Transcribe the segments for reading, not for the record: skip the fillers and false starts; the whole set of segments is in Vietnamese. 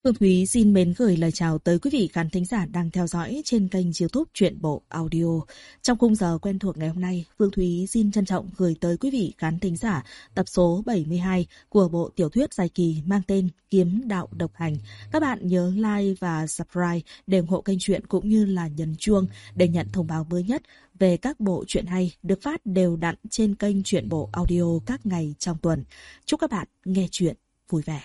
Phương Thúy xin mến gửi lời chào tới quý vị khán thính giả đang theo dõi trên kênh YouTube Truyện Bộ Audio. Trong khung giờ quen thuộc ngày hôm nay, Phương Thúy xin trân trọng gửi tới quý vị khán thính giả tập số 72 của bộ tiểu thuyết dài kỳ mang tên Kiếm Đạo Độc Hành. Các bạn nhớ like và subscribe để ủng hộ kênh truyện cũng như là nhấn chuông để nhận thông báo mới nhất về các bộ truyện hay được phát đều đặn trên kênh Truyện Bộ Audio các ngày trong tuần. Chúc các bạn nghe truyện vui vẻ.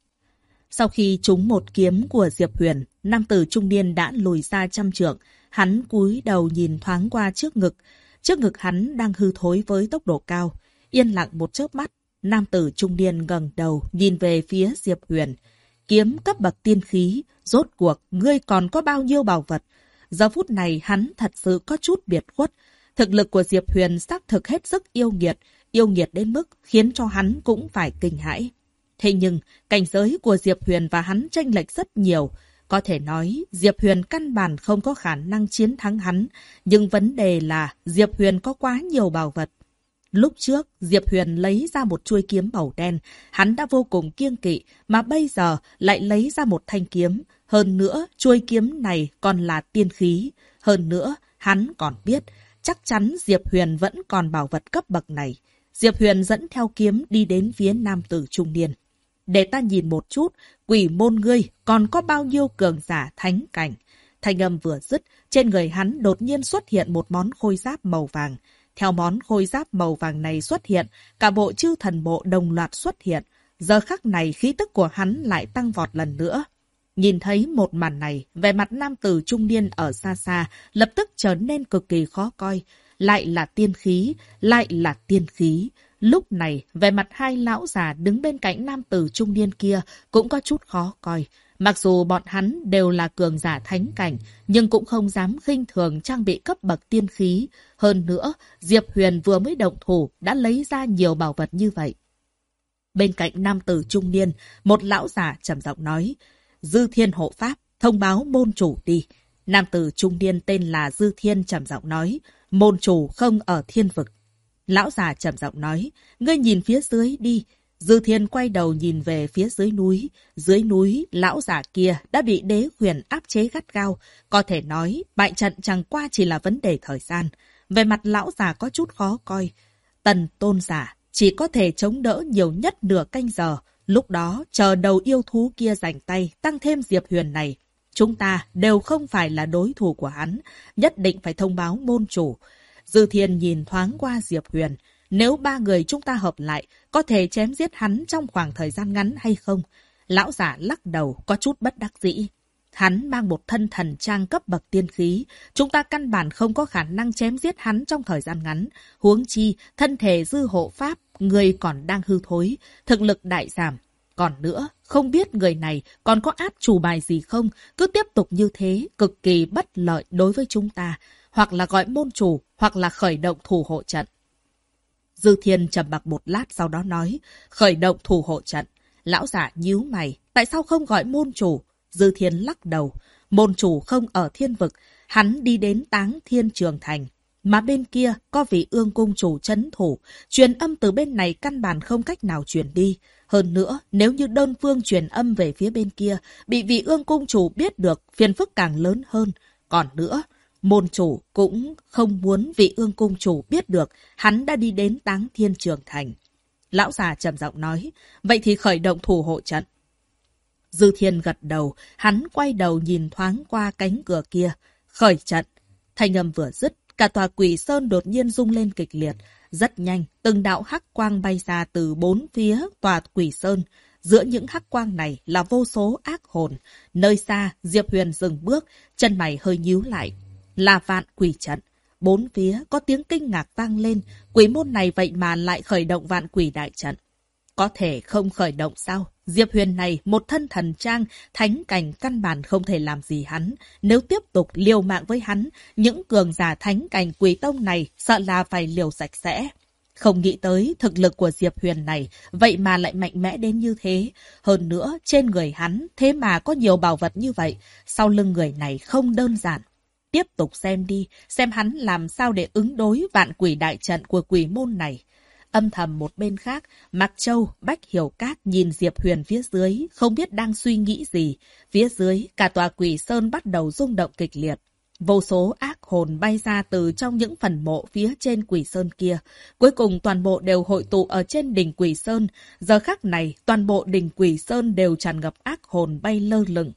Sau khi trúng một kiếm của Diệp Huyền, nam tử trung niên đã lùi xa 100 trượng. Hắn cúi đầu nhìn thoáng qua trước ngực. Trước ngực hắn đang hư thối với tốc độ cao. Yên lặng một chớp mắt, nam tử trung niên ngẩng đầu nhìn về phía Diệp Huyền. Kiếm cấp bậc tiên khí, rốt cuộc ngươi còn có bao nhiêu bảo vật? Giờ phút này hắn thật sự có chút biệt khuất. Thực lực của Diệp Huyền xác thực hết sức yêu nghiệt đến mức khiến cho hắn cũng phải kinh hãi. Thế nhưng, cảnh giới của Diệp Huyền và hắn chênh lệch rất nhiều. Có thể nói, Diệp Huyền căn bản không có khả năng chiến thắng hắn. Nhưng vấn đề là Diệp Huyền có quá nhiều bảo vật. Lúc trước, Diệp Huyền lấy ra một chuôi kiếm màu đen. Hắn đã vô cùng kiêng kỵ, mà bây giờ lại lấy ra một thanh kiếm. Hơn nữa, chuôi kiếm này còn là tiên khí. Hơn nữa, hắn còn biết, chắc chắn Diệp Huyền vẫn còn bảo vật cấp bậc này. Diệp Huyền dẫn theo kiếm đi đến phía nam tử trung niên. Để ta nhìn một chút, quỷ môn ngươi còn có bao nhiêu cường giả thánh cảnh. Thanh âm vừa dứt, trên người hắn đột nhiên xuất hiện một món khôi giáp màu vàng. Theo món khôi giáp màu vàng này xuất hiện, cả bộ chư thần bộ đồng loạt xuất hiện. Giờ khắc này khí tức của hắn lại tăng vọt lần nữa. Nhìn thấy một màn này, vẻ mặt nam tử trung niên ở xa xa, lập tức trở nên cực kỳ khó coi. Lại là tiên khí, lại là tiên khí. Lúc này, vẻ mặt hai lão già đứng bên cạnh nam tử trung niên kia cũng có chút khó coi. Mặc dù bọn hắn đều là cường giả thánh cảnh, nhưng cũng không dám khinh thường trang bị cấp bậc tiên khí. Hơn nữa, Diệp Huyền vừa mới động thủ đã lấy ra nhiều bảo vật như vậy. Bên cạnh nam tử trung niên, một lão già trầm giọng nói, Dư Thiên hộ pháp, thông báo môn chủ đi. Nam tử trung niên tên là Dư Thiên trầm giọng nói, môn chủ không ở thiên vực. Lão già trầm giọng nói, ngươi nhìn phía dưới đi. Dư Thiên quay đầu nhìn về phía dưới núi. Dưới núi, lão già kia đã bị đế huyền áp chế gắt gao. Có thể nói, bại trận chẳng qua chỉ là vấn đề thời gian. Về mặt lão già có chút khó coi. Tần tôn giả chỉ có thể chống đỡ nhiều nhất nửa canh giờ. Lúc đó, chờ đầu yêu thú kia giành tay, tăng thêm Diệp Huyền này. Chúng ta đều không phải là đối thủ của hắn. Nhất định phải thông báo môn chủ. Dư Thiên nhìn thoáng qua Diệp Huyền. Nếu ba người chúng ta hợp lại, có thể chém giết hắn trong khoảng thời gian ngắn hay không? Lão giả lắc đầu, có chút bất đắc dĩ. Hắn mang một thân thần trang cấp bậc tiên khí. Chúng ta căn bản không có khả năng chém giết hắn trong thời gian ngắn. Huống chi, thân thể Dư hộ pháp, người còn đang hư thối, thực lực đại giảm. Còn nữa, không biết người này còn có át chủ bài gì không? Cứ tiếp tục như thế, cực kỳ bất lợi đối với chúng ta. Hoặc là gọi môn chủ, hoặc là khởi động thủ hộ trận. Dư Thiên trầm mặc một lát sau đó nói, khởi động thủ hộ trận. Lão giả nhíu mày, tại sao không gọi môn chủ? Dư Thiên lắc đầu, môn chủ không ở thiên vực, hắn đi đến Táng Thiên Trường Thành. Mà bên kia có vị Ương cung chủ trấn thủ, truyền âm từ bên này căn bản không cách nào truyền đi. Hơn nữa, nếu như đơn phương truyền âm về phía bên kia, bị vị Ương cung chủ biết được, phiền phức càng lớn hơn. Còn nữa, môn chủ cũng không muốn vị Ương cung chủ biết được hắn đã đi đến Táng Thiên Trường Thành. Lão già trầm giọng nói, vậy thì khởi động thủ hộ trận. Dư Thiên gật đầu, hắn quay đầu nhìn thoáng qua cánh cửa kia. Khởi trận. Thanh âm vừa dứt, cả tòa Quỷ Sơn đột nhiên rung lên kịch liệt. Rất nhanh, từng đạo hắc quang bay ra từ bốn phía tòa Quỷ Sơn. Giữa những hắc quang này là vô số ác hồn. Nơi xa, Diệp Huyền dừng bước, chân mày hơi nhíu lại. Là Vạn Quỷ trận. Bốn phía có tiếng kinh ngạc vang lên. Quỷ môn này vậy mà lại khởi động Vạn Quỷ đại trận. Có thể không khởi động sao? Diệp Huyền này một thân thần trang, thánh cảnh căn bản không thể làm gì hắn. Nếu tiếp tục liều mạng với hắn, những cường giả thánh cảnh Quỷ tông này sợ là phải liều sạch sẽ. Không nghĩ tới thực lực của Diệp Huyền này, vậy mà lại mạnh mẽ đến như thế. Hơn nữa, trên người hắn, thế mà có nhiều bảo vật như vậy. Sau lưng người này không đơn giản. Tiếp tục xem đi, xem hắn làm sao để ứng đối Vạn Quỷ đại trận của quỷ môn này. Âm thầm một bên khác, Mạc Châu, Bách Hiểu Cát nhìn Diệp Huyền phía dưới, không biết đang suy nghĩ gì. Phía dưới, cả tòa Quỷ Sơn bắt đầu rung động kịch liệt. Vô số ác hồn bay ra từ trong những phần mộ phía trên Quỷ Sơn kia. Cuối cùng toàn bộ đều hội tụ ở trên đỉnh Quỷ Sơn. Giờ khắc này, toàn bộ đỉnh Quỷ Sơn đều tràn ngập ác hồn bay lơ lửng.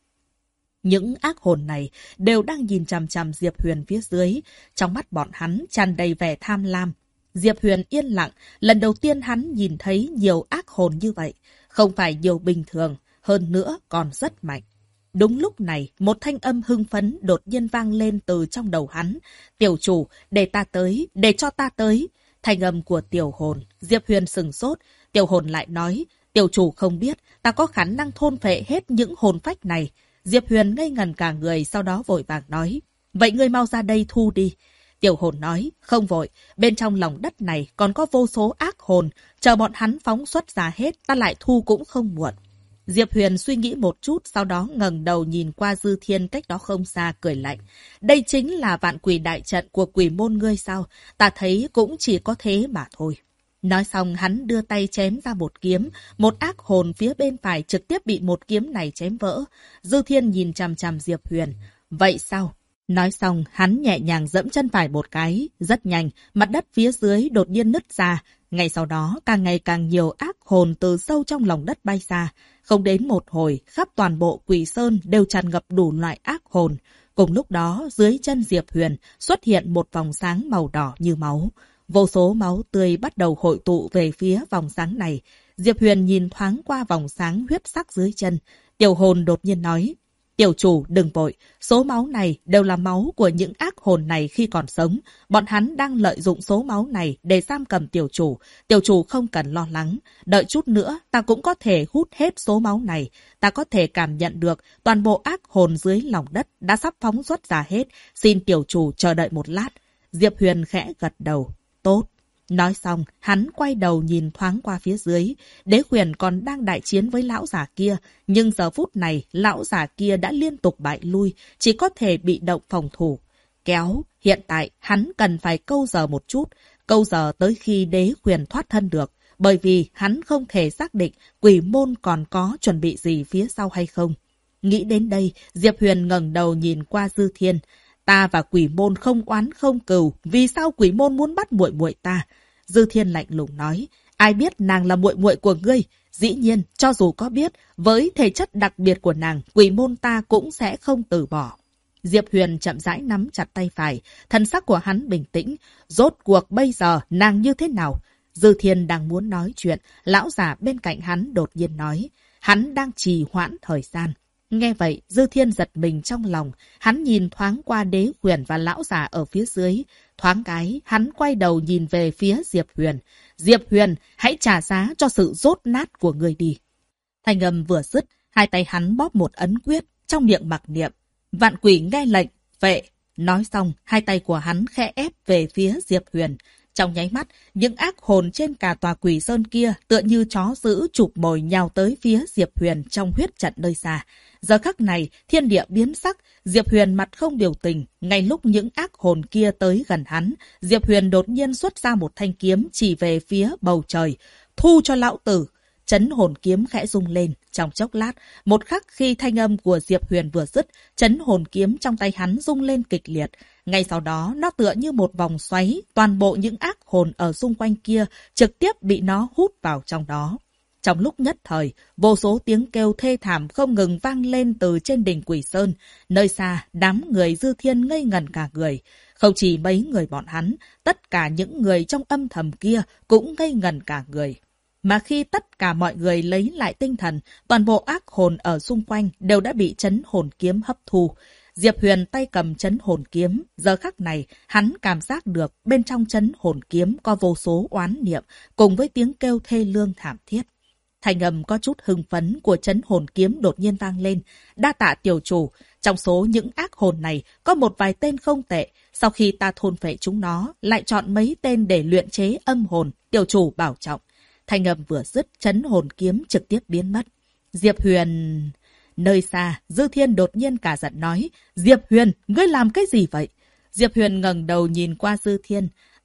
Những ác hồn này đều đang nhìn chằm chằm Diệp Huyền phía dưới. Trong mắt bọn hắn tràn đầy vẻ tham lam. Diệp Huyền yên lặng, lần đầu tiên hắn nhìn thấy nhiều ác hồn như vậy. Không phải nhiều bình thường, hơn nữa còn rất mạnh. Đúng lúc này, một thanh âm hưng phấn đột nhiên vang lên từ trong đầu hắn. Tiểu chủ, để ta tới, để cho ta tới. Thanh âm của tiểu hồn, Diệp Huyền sừng sốt. Tiểu hồn lại nói, tiểu chủ không biết, ta có khả năng thôn phệ hết những hồn phách này. Diệp Huyền ngây ngần cả người, sau đó vội vàng nói, vậy ngươi mau ra đây thu đi. Tiểu hồn nói, không vội, bên trong lòng đất này còn có vô số ác hồn, chờ bọn hắn phóng xuất ra hết, ta lại thu cũng không muộn. Diệp Huyền suy nghĩ một chút, sau đó ngẩng đầu nhìn qua Dư Thiên cách đó không xa, cười lạnh. Đây chính là vạn quỷ đại trận của quỷ môn ngươi sao? Ta thấy cũng chỉ có thế mà thôi. Nói xong hắn đưa tay chém ra một kiếm, một ác hồn phía bên phải trực tiếp bị một kiếm này chém vỡ. Dư Thiên nhìn chằm chằm Diệp Huyền. Vậy sao? Nói xong, hắn nhẹ nhàng dẫm chân phải một cái. Rất nhanh, mặt đất phía dưới đột nhiên nứt ra. Ngay sau đó, càng ngày càng nhiều ác hồn từ sâu trong lòng đất bay ra. Không đến một hồi, khắp toàn bộ Quỷ Sơn đều tràn ngập đủ loại ác hồn. Cùng lúc đó, dưới chân Diệp Huyền xuất hiện một vòng sáng màu đỏ như máu. Vô số máu tươi bắt đầu hội tụ về phía vòng sáng này. Diệp Huyền nhìn thoáng qua vòng sáng huyết sắc dưới chân. Tiểu hồn đột nhiên nói, tiểu chủ đừng vội, số máu này đều là máu của những ác hồn này khi còn sống. Bọn hắn đang lợi dụng số máu này để giam cầm tiểu chủ không cần lo lắng. Đợi chút nữa, ta cũng có thể hút hết số máu này. Ta có thể cảm nhận được toàn bộ ác hồn dưới lòng đất đã sắp phóng xuất ra hết. Xin tiểu chủ chờ đợi một lát. Diệp Huyền khẽ gật đầu. Tốt. Nói xong, hắn quay đầu nhìn thoáng qua phía dưới. Đế Huyền còn đang đại chiến với lão giả kia. Nhưng giờ phút này, lão giả kia đã liên tục bại lui, chỉ có thể bị động phòng thủ. Kéo, hiện tại hắn cần phải câu giờ một chút. Câu giờ tới khi Đế Huyền thoát thân được. Bởi vì hắn không thể xác định quỷ môn còn có chuẩn bị gì phía sau hay không. Nghĩ đến đây, Diệp Huyền ngẩng đầu nhìn qua Dư Thiên. Ta và quỷ môn không oán không cừu, vì sao quỷ môn muốn bắt muội muội ta? Dư Thiên lạnh lùng nói, ai biết nàng là muội muội của ngươi? Dĩ nhiên, cho dù có biết, với thể chất đặc biệt của nàng, quỷ môn ta cũng sẽ không từ bỏ. Diệp Huyền chậm rãi nắm chặt tay phải, thần sắc của hắn bình tĩnh. Rốt cuộc bây giờ nàng như thế nào? Dư Thiên đang muốn nói chuyện, lão giả bên cạnh hắn đột nhiên nói, hắn đang trì hoãn thời gian. Nghe vậy, Dư Thiên giật mình trong lòng. Hắn nhìn thoáng qua Đế Huyền và lão già ở phía dưới. Thoáng cái, hắn quay đầu nhìn về phía Diệp Huyền. Diệp Huyền, hãy trả giá cho sự dốt nát của người đi. Thanh âm vừa dứt, hai tay hắn bóp một ấn quyết, trong miệng mặc niệm. Vạn quỷ nghe lệnh, vệ. Nói xong, hai tay của hắn khẽ ép về phía Diệp Huyền. Trong nháy mắt, những ác hồn trên cả tòa Quỷ Sơn kia tựa như chó dữ chụp mồi nhào tới phía Diệp Huyền trong huyết trận nơi xa. Giờ khắc này, thiên địa biến sắc, Diệp Huyền mặt không biểu tình. Ngay lúc những ác hồn kia tới gần hắn, Diệp Huyền đột nhiên xuất ra một thanh kiếm chỉ về phía bầu trời. Thu cho lão tử! Chấn hồn kiếm khẽ rung lên. Trong chốc lát, một khắc khi thanh âm của Diệp Huyền vừa dứt, chấn hồn kiếm trong tay hắn rung lên kịch liệt. Ngay sau đó, nó tựa như một vòng xoáy, toàn bộ những ác hồn ở xung quanh kia trực tiếp bị nó hút vào trong đó. Trong lúc nhất thời, vô số tiếng kêu thê thảm không ngừng vang lên từ trên đỉnh Quỷ Sơn. Nơi xa, đám người Dư Thiên ngây ngẩn cả người. Không chỉ mấy người bọn hắn, tất cả những người trong âm thầm kia cũng ngây ngẩn cả người. Mà khi tất cả mọi người lấy lại tinh thần, toàn bộ ác hồn ở xung quanh đều đã bị chấn hồn kiếm hấp thu. Diệp Huyền tay cầm chấn hồn kiếm, giờ khắc này hắn cảm giác được bên trong chấn hồn kiếm có vô số oán niệm cùng với tiếng kêu thê lương thảm thiết. Thanh âm có chút hưng phấn của chấn hồn kiếm đột nhiên vang lên. Đa tạ tiểu chủ, trong số những ác hồn này có một vài tên không tệ. Sau khi ta thôn phệ chúng nó, lại chọn mấy tên để luyện chế âm hồn, tiểu chủ bảo trọng. Thanh âm vừa dứt, chấn hồn kiếm trực tiếp biến mất. Diệp Huyền... Nơi xa, Dư Thiên đột nhiên cả giận nói, Diệp Huyền, ngươi làm cái gì vậy? Diệp Huyền ngẩng đầu nhìn qua Dư Thiên.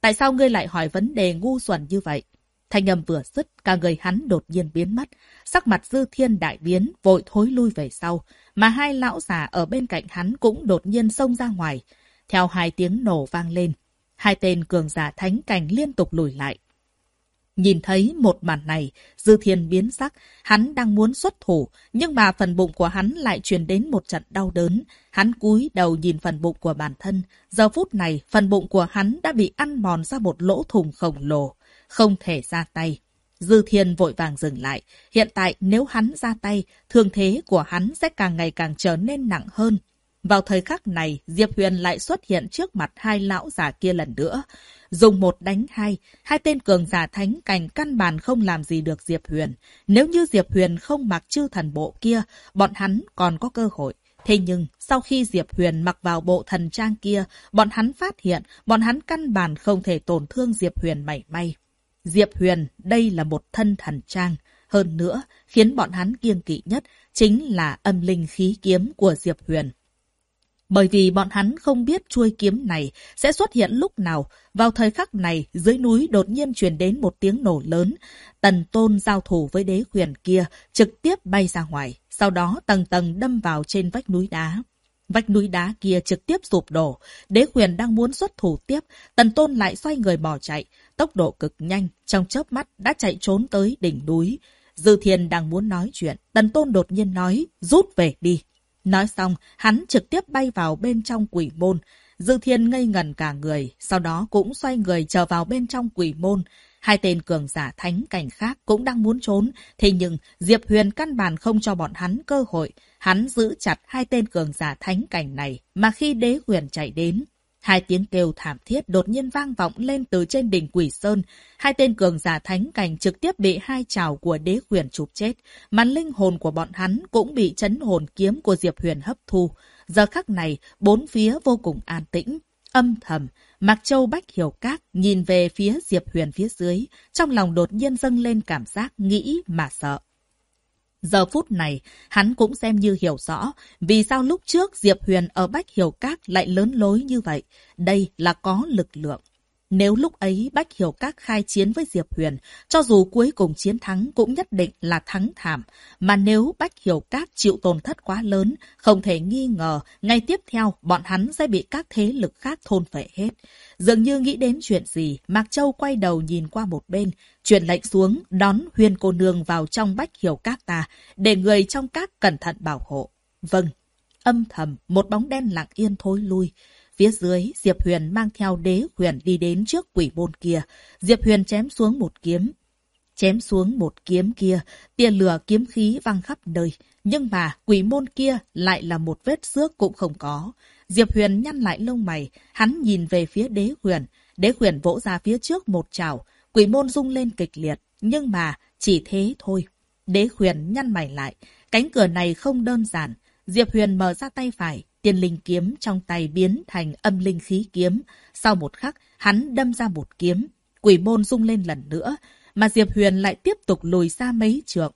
Tại sao ngươi lại hỏi vấn đề ngu xuẩn như vậy? Thanh âm vừa dứt, cả người hắn đột nhiên biến mất. Sắc mặt Dư Thiên đại biến, vội thối lui về sau. Mà hai lão già ở bên cạnh hắn cũng đột nhiên xông ra ngoài. Theo hai tiếng nổ vang lên, hai tên cường giả thánh cảnh liên tục lùi lại. Nhìn thấy một màn này, Dư Thiên biến sắc, hắn đang muốn xuất thủ, nhưng mà phần bụng của hắn lại truyền đến một trận đau đớn. Hắn cúi đầu nhìn phần bụng của bản thân, giờ phút này phần bụng của hắn đã bị ăn mòn ra một lỗ thủng khổng lồ, không thể ra tay. Dư Thiên vội vàng dừng lại, hiện tại nếu hắn ra tay, thương thế của hắn sẽ càng ngày càng trở nên nặng hơn. Vào thời khắc này, Diệp Huyền lại xuất hiện trước mặt hai lão già kia lần nữa. Dùng một đánh hai, hai tên cường giả thánh cảnh căn bản không làm gì được Diệp Huyền. Nếu như Diệp Huyền không mặc chư thần bộ kia, bọn hắn còn có cơ hội. Thế nhưng, sau khi Diệp Huyền mặc vào bộ thần trang kia, bọn hắn phát hiện, bọn hắn căn bản không thể tổn thương Diệp Huyền mảy may. Diệp Huyền, đây là một thân thần trang. Hơn nữa, khiến bọn hắn kiêng kỵ nhất chính là âm linh khí kiếm của Diệp Huyền. Bởi vì bọn hắn không biết chuôi kiếm này sẽ xuất hiện lúc nào. Vào thời khắc này, dưới núi đột nhiên truyền đến một tiếng nổ lớn. Tần Tôn giao thủ với đế huyền kia, trực tiếp bay ra ngoài. Sau đó tầng tầng đâm vào trên vách núi đá. Vách núi đá kia trực tiếp sụp đổ. Đế huyền đang muốn xuất thủ tiếp. Tần Tôn lại xoay người bỏ chạy. Tốc độ cực nhanh, trong chớp mắt đã chạy trốn tới đỉnh núi. Dư Thiên đang muốn nói chuyện. Tần Tôn đột nhiên nói, rút về đi. Nói xong, hắn trực tiếp bay vào bên trong quỷ môn. Dư Thiên ngây ngẩn cả người, sau đó cũng xoay người trở vào bên trong quỷ môn. Hai tên cường giả thánh cảnh khác cũng đang muốn trốn, thế nhưng Diệp Huyền căn bản không cho bọn hắn cơ hội. Hắn giữ chặt hai tên cường giả thánh cảnh này, mà khi đế huyền chạy đến, hai tiếng kêu thảm thiết đột nhiên vang vọng lên từ trên đỉnh Quỷ Sơn. Hai tên cường giả thánh cảnh trực tiếp bị hai chảo của đế huyền chụp chết, mà linh hồn của bọn hắn cũng bị chấn hồn kiếm của Diệp Huyền hấp thu. Giờ khắc này, bốn phía vô cùng an tĩnh, âm thầm. Mạc Châu Bách Hiểu Các nhìn về phía Diệp Huyền phía dưới, trong lòng đột nhiên dâng lên cảm giác nghĩ mà sợ. Giờ phút này, hắn cũng xem như hiểu rõ vì sao lúc trước Diệp Huyền ở Bách Hiểu Các lại lớn lối như vậy. Đây là có lực lượng. Nếu lúc ấy Bách Hiểu Các khai chiến với Diệp Huyền, cho dù cuối cùng chiến thắng cũng nhất định là thắng thảm. Mà nếu Bách Hiểu Các chịu tổn thất quá lớn, không thể nghi ngờ, ngày tiếp theo bọn hắn sẽ bị các thế lực khác thôn phệ hết. Dường như nghĩ đến chuyện gì, Mạc Châu quay đầu nhìn qua một bên, truyền lệnh xuống đón Huyền cô nương vào trong Bách Hiểu Các ta, để người trong các cẩn thận bảo hộ. Vâng. Âm thầm, một bóng đen lặng yên thối lui. Phía dưới, Diệp Huyền mang theo đế huyền đi đến trước quỷ môn kia. Diệp Huyền chém xuống một kiếm. Chém xuống một kiếm kia, tia lửa kiếm khí văng khắp nơi. Nhưng mà quỷ môn kia lại là một vết xước cũng không có. Diệp Huyền nhăn lại lông mày, hắn nhìn về phía đế huyền. Đế huyền vỗ ra phía trước một chảo, quỷ môn rung lên kịch liệt. Nhưng mà chỉ thế thôi. Đế huyền nhăn mày lại, cánh cửa này không đơn giản. Diệp Huyền mở ra tay phải, tiên linh kiếm trong tay biến thành âm linh khí kiếm. Sau một khắc, hắn đâm ra một kiếm. Quỷ môn rung lên lần nữa, mà Diệp Huyền lại tiếp tục lùi ra mấy trượng.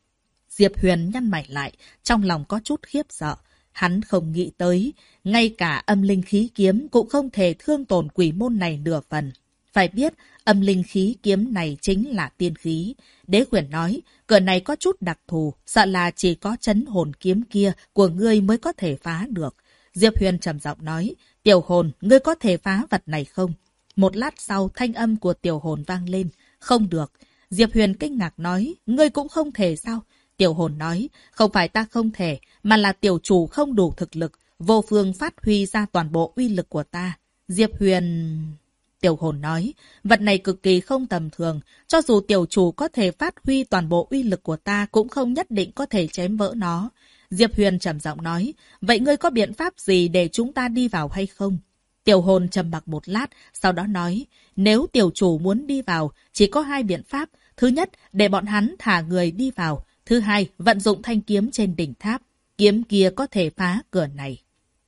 Diệp Huyền nhăn mày lại, trong lòng có chút khiếp sợ. Hắn không nghĩ tới, ngay cả âm linh khí kiếm cũng không thể thương tổn quỷ môn này nửa phần. Phải biết, âm linh khí kiếm này chính là tiên khí. Đế huyền nói, cửa này có chút đặc thù, sợ là chỉ có chấn hồn kiếm kia của ngươi mới có thể phá được. Diệp Huyền trầm giọng nói, tiểu hồn, ngươi có thể phá vật này không? Một lát sau, thanh âm của tiểu hồn vang lên, không được. Diệp Huyền kinh ngạc nói, ngươi cũng không thể sao? Tiểu hồn nói, không phải ta không thể, mà là tiểu chủ không đủ thực lực, vô phương phát huy ra toàn bộ uy lực của ta. Diệp Huyền... Tiểu hồn nói, vật này cực kỳ không tầm thường, cho dù tiểu chủ có thể phát huy toàn bộ uy lực của ta cũng không nhất định có thể chém vỡ nó. Diệp Huyền trầm giọng nói, vậy ngươi có biện pháp gì để chúng ta đi vào hay không? Tiểu hồn trầm mặc một lát, sau đó nói, nếu tiểu chủ muốn đi vào, chỉ có hai biện pháp. Thứ nhất, để bọn hắn thả người đi vào. Thứ hai, vận dụng thanh kiếm trên đỉnh tháp. Kiếm kia có thể phá cửa này.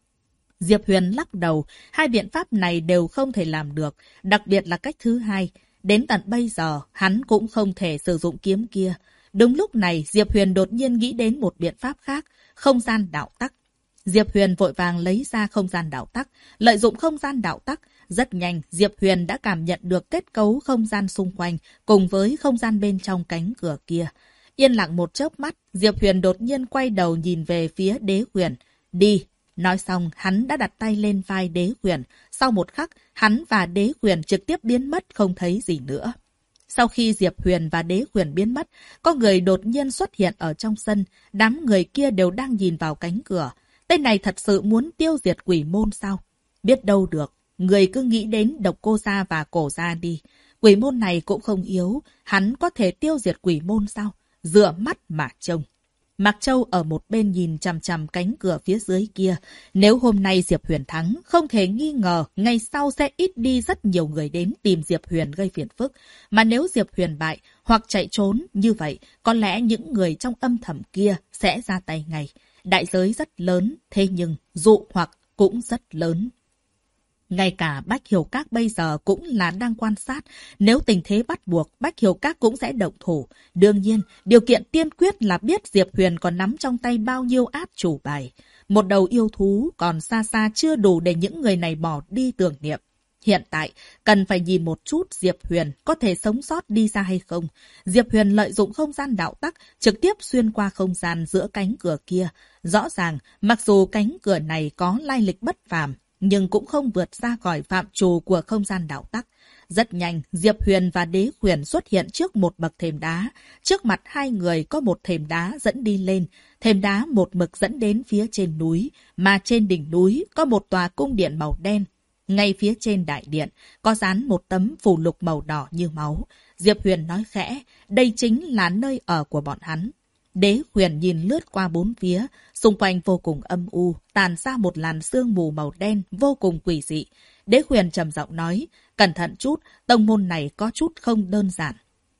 Diệp Huyền lắc đầu, hai biện pháp này đều không thể làm được, đặc biệt là cách thứ hai. Đến tận bây giờ, hắn cũng không thể sử dụng kiếm kia. Đúng lúc này, Diệp Huyền đột nhiên nghĩ đến một biện pháp khác, không gian đạo tắc. Diệp Huyền vội vàng lấy ra không gian đạo tắc, lợi dụng không gian đạo tắc. Rất nhanh, Diệp Huyền đã cảm nhận được kết cấu không gian xung quanh cùng với không gian bên trong cánh cửa kia. Yên lặng một chớp mắt, Diệp Huyền đột nhiên quay đầu nhìn về phía Đế Huyền. Đi! Nói xong, hắn đã đặt tay lên vai Đế Huyền. Sau một khắc, hắn và Đế Huyền trực tiếp biến mất không thấy gì nữa. Sau khi Diệp Huyền và Đế Huyền biến mất, có người đột nhiên xuất hiện ở trong sân. Đám người kia đều đang nhìn vào cánh cửa. Tên này thật sự muốn tiêu diệt quỷ môn sao? Biết đâu được, người cứ nghĩ đến Độc Cô Gia và Cổ Gia đi. Quỷ môn này cũng không yếu, hắn có thể tiêu diệt quỷ môn sao? Dựa mắt mà trông. Mạc Châu ở một bên nhìn chằm chằm cánh cửa phía dưới kia. Nếu hôm nay Diệp Huyền thắng, không thể nghi ngờ ngày sau sẽ ít đi rất nhiều người đến tìm Diệp Huyền gây phiền phức. Mà nếu Diệp Huyền bại hoặc chạy trốn như vậy, có lẽ những người trong âm thầm kia sẽ ra tay ngay. Đại giới rất lớn, thế nhưng dụ hoặc cũng rất lớn. Ngay cả Bách Hiểu Các bây giờ cũng là đang quan sát. Nếu tình thế bắt buộc, Bách Hiểu Các cũng sẽ động thủ. Đương nhiên, điều kiện tiên quyết là biết Diệp Huyền còn nắm trong tay bao nhiêu át chủ bài. Một đầu yêu thú còn xa xa chưa đủ để những người này bỏ đi tưởng niệm. Hiện tại, cần phải nhìn một chút Diệp Huyền có thể sống sót đi ra hay không. Diệp Huyền lợi dụng không gian đạo tắc, trực tiếp xuyên qua không gian giữa cánh cửa kia. Rõ ràng, mặc dù cánh cửa này có lai lịch bất phàm, nhưng cũng không vượt ra khỏi phạm trù của không gian đạo tắc. Rất nhanh, Diệp Huyền và Đế Huyền xuất hiện trước một bậc thềm đá. Trước mặt hai người có một thềm đá dẫn đi lên. Thềm đá một mực dẫn đến phía trên núi, mà trên đỉnh núi có một tòa cung điện màu đen. Ngay phía trên đại điện, có dán một tấm phù lục màu đỏ như máu. Diệp Huyền nói khẽ, đây chính là nơi ở của bọn hắn. Đế Huyền nhìn lướt qua bốn phía, xung quanh vô cùng âm u, tàn ra một làn sương mù màu đen vô cùng quỷ dị. Đế Huyền trầm giọng nói, cẩn thận chút, tông môn này có chút không đơn giản.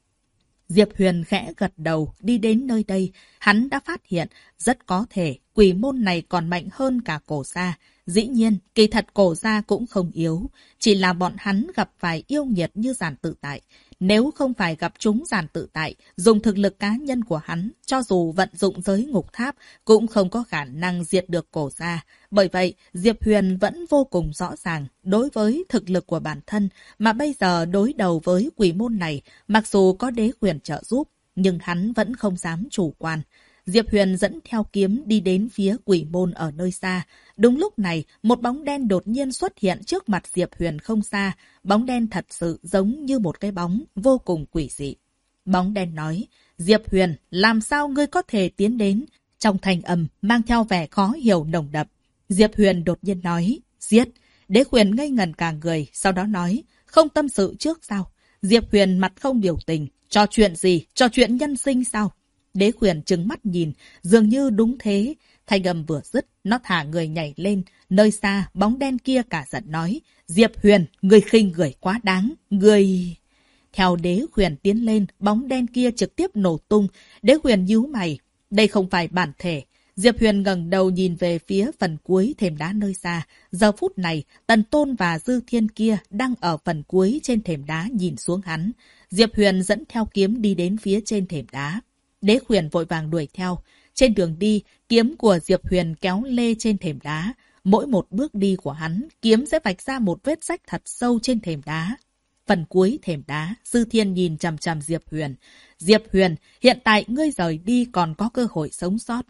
Diệp Huyền khẽ gật đầu, đi đến nơi đây, hắn đã phát hiện, rất có thể quỷ môn này còn mạnh hơn cả Cổ Gia. Dĩ nhiên, kỳ thật Cổ Gia cũng không yếu, chỉ là bọn hắn gặp phải yêu nghiệt như Giản Tự Tại. Nếu không phải gặp chúng Giản Tự Tại, dùng thực lực cá nhân của hắn, cho dù vận dụng giới ngục tháp, cũng không có khả năng diệt được Cổ Gia. Bởi vậy, Diệp Huyền vẫn vô cùng rõ ràng đối với thực lực của bản thân, mà bây giờ đối đầu với quỷ môn này, mặc dù có Đế Huyền trợ giúp, nhưng hắn vẫn không dám chủ quan. Diệp Huyền dẫn theo kiếm đi đến phía quỷ môn ở nơi xa. Đúng lúc này, một bóng đen đột nhiên xuất hiện trước mặt Diệp Huyền không xa. Bóng đen thật sự giống như một cái bóng vô cùng quỷ dị. Bóng đen nói, Diệp Huyền, làm sao ngươi có thể tiến đến? Trong thanh âm mang theo vẻ khó hiểu nồng đậm. Diệp Huyền đột nhiên nói, giết. Đế Huyền ngây ngẩn cả người, sau đó nói, không tâm sự trước sao? Diệp Huyền mặt không biểu tình, trò chuyện gì? Trò chuyện nhân sinh sao? Đế Huyền trừng mắt nhìn, dường như đúng thế. Thanh âm vừa dứt, nó thả người nhảy lên. Nơi xa, bóng đen kia cả giận nói, Diệp Huyền, người khinh người quá đáng, người... Theo Đế Huyền tiến lên, bóng đen kia trực tiếp nổ tung. Đế Huyền nhíu mày, đây không phải bản thể. Diệp Huyền ngẩng đầu nhìn về phía phần cuối thềm đá nơi xa. Giờ phút này, Tần Tôn và Dư Thiên kia đang ở phần cuối trên thềm đá nhìn xuống hắn. Diệp Huyền dẫn theo kiếm đi đến phía trên thềm đá. Đế Huyền vội vàng đuổi theo. Trên đường đi, kiếm của Diệp Huyền kéo lê trên thềm đá. Mỗi một bước đi của hắn, kiếm sẽ vạch ra một vết rách thật sâu trên thềm đá. Phần cuối thềm đá, Dư Thiên nhìn chằm chằm Diệp Huyền. Diệp Huyền, hiện tại ngươi rời đi còn có cơ hội sống sót.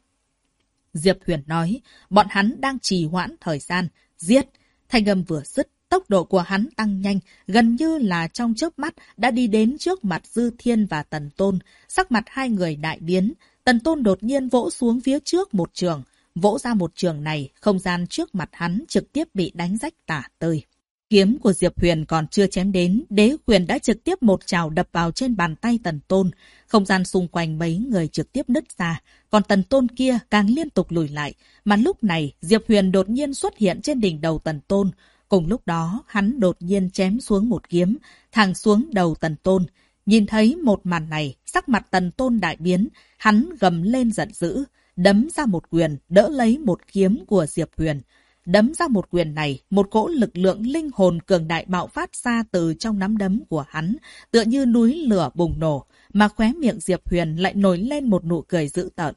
Diệp Huyền nói, bọn hắn đang trì hoãn thời gian. Giết! Thanh âm vừa dứt, tốc độ của hắn tăng nhanh, gần như là trong chớp mắt đã đi đến trước mặt Dư Thiên và Tần Tôn. Sắc mặt hai người đại biến. Tần Tôn đột nhiên vỗ xuống phía trước một trường. Vỗ ra một trường này, không gian trước mặt hắn trực tiếp bị đánh rách tả tơi. Kiếm của Diệp Huyền còn chưa chém đến, Đế Huyền đã trực tiếp một trảo đập vào trên bàn tay Tần Tôn. Không gian xung quanh mấy người trực tiếp nứt ra, còn Tần Tôn kia càng liên tục lùi lại. Mà lúc này, Diệp Huyền đột nhiên xuất hiện trên đỉnh đầu Tần Tôn. Cùng lúc đó, hắn đột nhiên chém xuống một kiếm, thẳng xuống đầu Tần Tôn. Nhìn thấy một màn này, sắc mặt Tần Tôn đại biến, hắn gầm lên giận dữ, đấm ra một quyền, đỡ lấy một kiếm của Diệp Huyền. Đấm ra một quyền này, một cỗ lực lượng linh hồn cường đại bạo phát ra từ trong nắm đấm của hắn, tựa như núi lửa bùng nổ, mà khóe miệng Diệp Huyền lại nổi lên một nụ cười dữ tợn.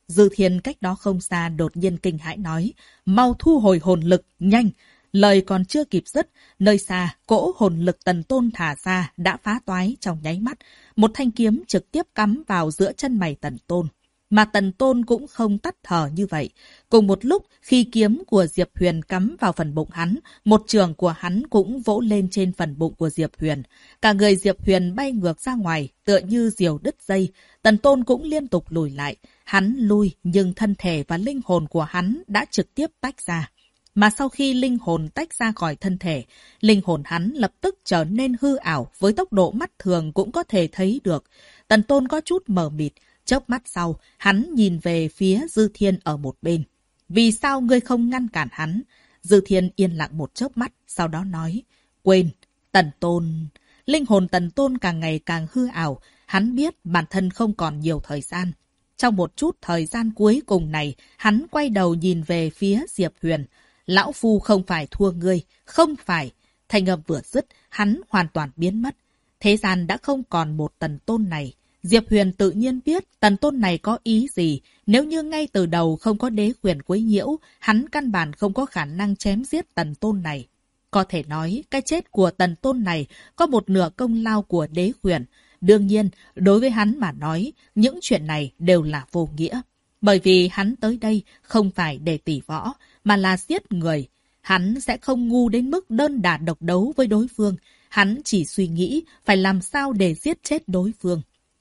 Dư Thiên cách đó không xa đột nhiên kinh hãi nói, mau thu hồi hồn lực, nhanh! Lời còn chưa kịp dứt, nơi xa, cỗ hồn lực Tần Tôn thả ra đã phá toái trong nháy mắt. Một thanh kiếm trực tiếp cắm vào giữa chân mày Tần Tôn. Mà Tần Tôn cũng không tắt thở như vậy. Cùng một lúc, khi kiếm của Diệp Huyền cắm vào phần bụng hắn, một chưởng của hắn cũng vỗ lên trên phần bụng của Diệp Huyền. Cả người Diệp Huyền bay ngược ra ngoài, tựa như diều đứt dây. Tần Tôn cũng liên tục lùi lại. Hắn lui, nhưng thân thể và linh hồn của hắn đã trực tiếp tách ra. Mà sau khi linh hồn tách ra khỏi thân thể, linh hồn hắn lập tức trở nên hư ảo với tốc độ mắt thường cũng có thể thấy được. Tần Tôn có chút mờ mịt, chớp mắt sau, hắn nhìn về phía Dư Thiên ở một bên. Vì sao ngươi không ngăn cản hắn? Dư Thiên yên lặng một chớp mắt, sau đó nói, quên, Tần Tôn. Linh hồn Tần Tôn càng ngày càng hư ảo, hắn biết bản thân không còn nhiều thời gian. Trong một chút thời gian cuối cùng này, hắn quay đầu nhìn về phía Diệp Huyền. Lão Phu không phải thua ngươi, không phải. Thanh âm vừa dứt, hắn hoàn toàn biến mất. Thế gian đã không còn một Tần Tôn này. Diệp Huyền tự nhiên biết Tần Tôn này có ý gì. Nếu như ngay từ đầu không có đế quyền quấy nhiễu, hắn căn bản không có khả năng chém giết Tần Tôn này. Có thể nói, cái chết của Tần Tôn này có một nửa công lao của đế quyền. Đương nhiên, đối với hắn mà nói, những chuyện này đều là vô nghĩa. Bởi vì hắn tới đây không phải để tỉ võ, mà là giết người. Hắn sẽ không ngu đến mức đơn đả độc đấu với đối phương. Hắn chỉ suy nghĩ phải làm sao để giết chết đối phương.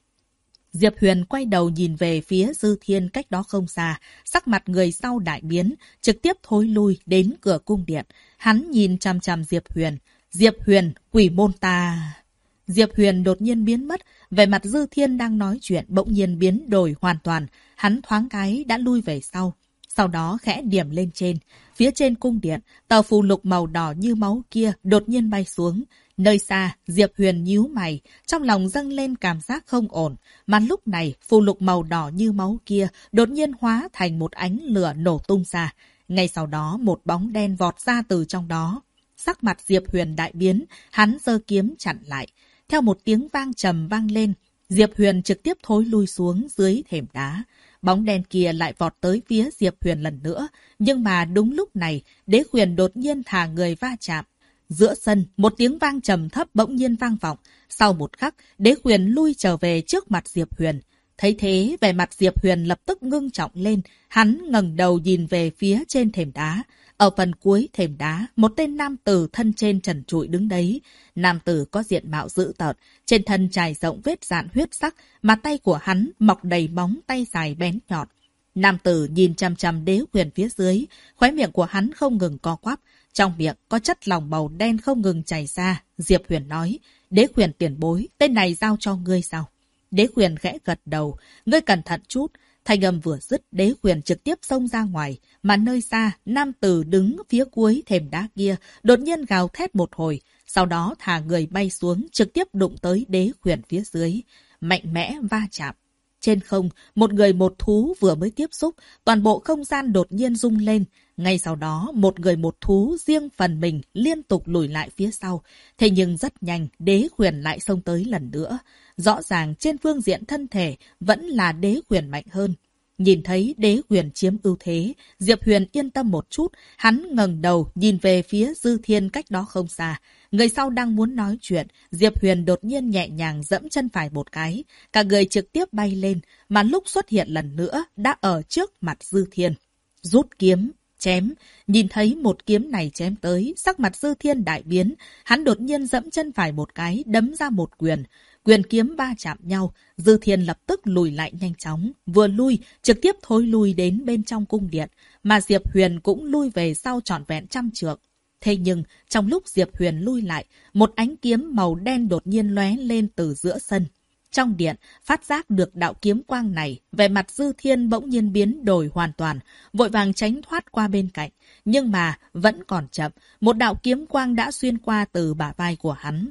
Diệp Huyền quay đầu nhìn về phía Dư Thiên cách đó không xa, sắc mặt người sau đại biến, trực tiếp thối lui đến cửa cung điện. Hắn nhìn chằm chằm Diệp Huyền. Diệp Huyền, quỷ môn ta... Diệp Huyền đột nhiên biến mất, vẻ mặt Dư Thiên đang nói chuyện bỗng nhiên biến đổi hoàn toàn. Hắn thoáng cái đã lui về sau. Sau đó khẽ điểm lên trên. Phía trên cung điện, tờ phù lục màu đỏ như máu kia đột nhiên bay xuống. Nơi xa, Diệp Huyền nhíu mày, trong lòng dâng lên cảm giác không ổn. Mà lúc này, phù lục màu đỏ như máu kia đột nhiên hóa thành một ánh lửa nổ tung ra. Ngay sau đó, một bóng đen vọt ra từ trong đó. Sắc mặt Diệp Huyền đại biến, hắn giơ kiếm chặn lại. Theo một tiếng vang trầm vang lên, Diệp Huyền trực tiếp thối lui xuống dưới thềm đá. Bóng đen kia lại vọt tới phía Diệp Huyền lần nữa. Nhưng mà đúng lúc này, đế huyền đột nhiên thả người va chạm. Giữa sân, một tiếng vang trầm thấp bỗng nhiên vang vọng. Sau một khắc, đế huyền lui trở về trước mặt Diệp Huyền. Thấy thế, vẻ mặt Diệp Huyền lập tức ngưng trọng lên. Hắn ngẩng đầu nhìn về phía trên thềm đá. Ở phần cuối thềm đá, một tên nam tử thân trên trần trụi đứng đấy. Nam tử có diện mạo dữ tợn, trên thân trải rộng vết rạn huyết sắc, mà tay của hắn mọc đầy móng tay dài bén nhọn. Nam tử nhìn chằm chằm đế huyền phía dưới, khóe miệng của hắn không ngừng co quắp, trong miệng có chất lỏng màu đen không ngừng chảy ra. Diệp Huyền nói, đế huyền tiền bối, tên này giao cho ngươi sao? Đế huyền khẽ gật đầu, ngươi cẩn thận chút. Thanh âm vừa dứt, đế huyền trực tiếp xông ra ngoài, mà nơi xa, nam tử đứng phía cuối thềm đá kia, đột nhiên gào thét một hồi, sau đó thả người bay xuống, trực tiếp đụng tới đế huyền phía dưới, mạnh mẽ va chạm. Trên không, một người một thú vừa mới tiếp xúc, toàn bộ không gian đột nhiên rung lên. Ngay sau đó, một người một thú riêng phần mình liên tục lùi lại phía sau. Thế nhưng rất nhanh, đế huyền lại xông tới lần nữa. Rõ ràng trên phương diện thân thể vẫn là đế huyền mạnh hơn. Nhìn thấy đế huyền chiếm ưu thế, Diệp Huyền yên tâm một chút, hắn ngẩng đầu nhìn về phía Dư Thiên cách đó không xa. Người sau đang muốn nói chuyện, Diệp Huyền đột nhiên nhẹ nhàng giẫm chân phải một cái, cả người trực tiếp bay lên, mà lúc xuất hiện lần nữa đã ở trước mặt Dư Thiên. Rút kiếm, chém, nhìn thấy một kiếm này chém tới, sắc mặt Dư Thiên đại biến, hắn đột nhiên giẫm chân phải một cái, đấm ra một quyền. Quyền kiếm va chạm nhau, Dư Thiên lập tức lùi lại nhanh chóng, vừa lui, trực tiếp thối lui đến bên trong cung điện, mà Diệp Huyền cũng lui về sau trọn vẹn 100 trượng. Thế nhưng, trong lúc Diệp Huyền lui lại, một ánh kiếm màu đen đột nhiên lóe lên từ giữa sân. Trong điện, phát giác được đạo kiếm quang này, vẻ mặt Dư Thiên bỗng nhiên biến đổi hoàn toàn, vội vàng tránh thoát qua bên cạnh. Nhưng mà, vẫn còn chậm, một đạo kiếm quang đã xuyên qua từ bả vai của hắn.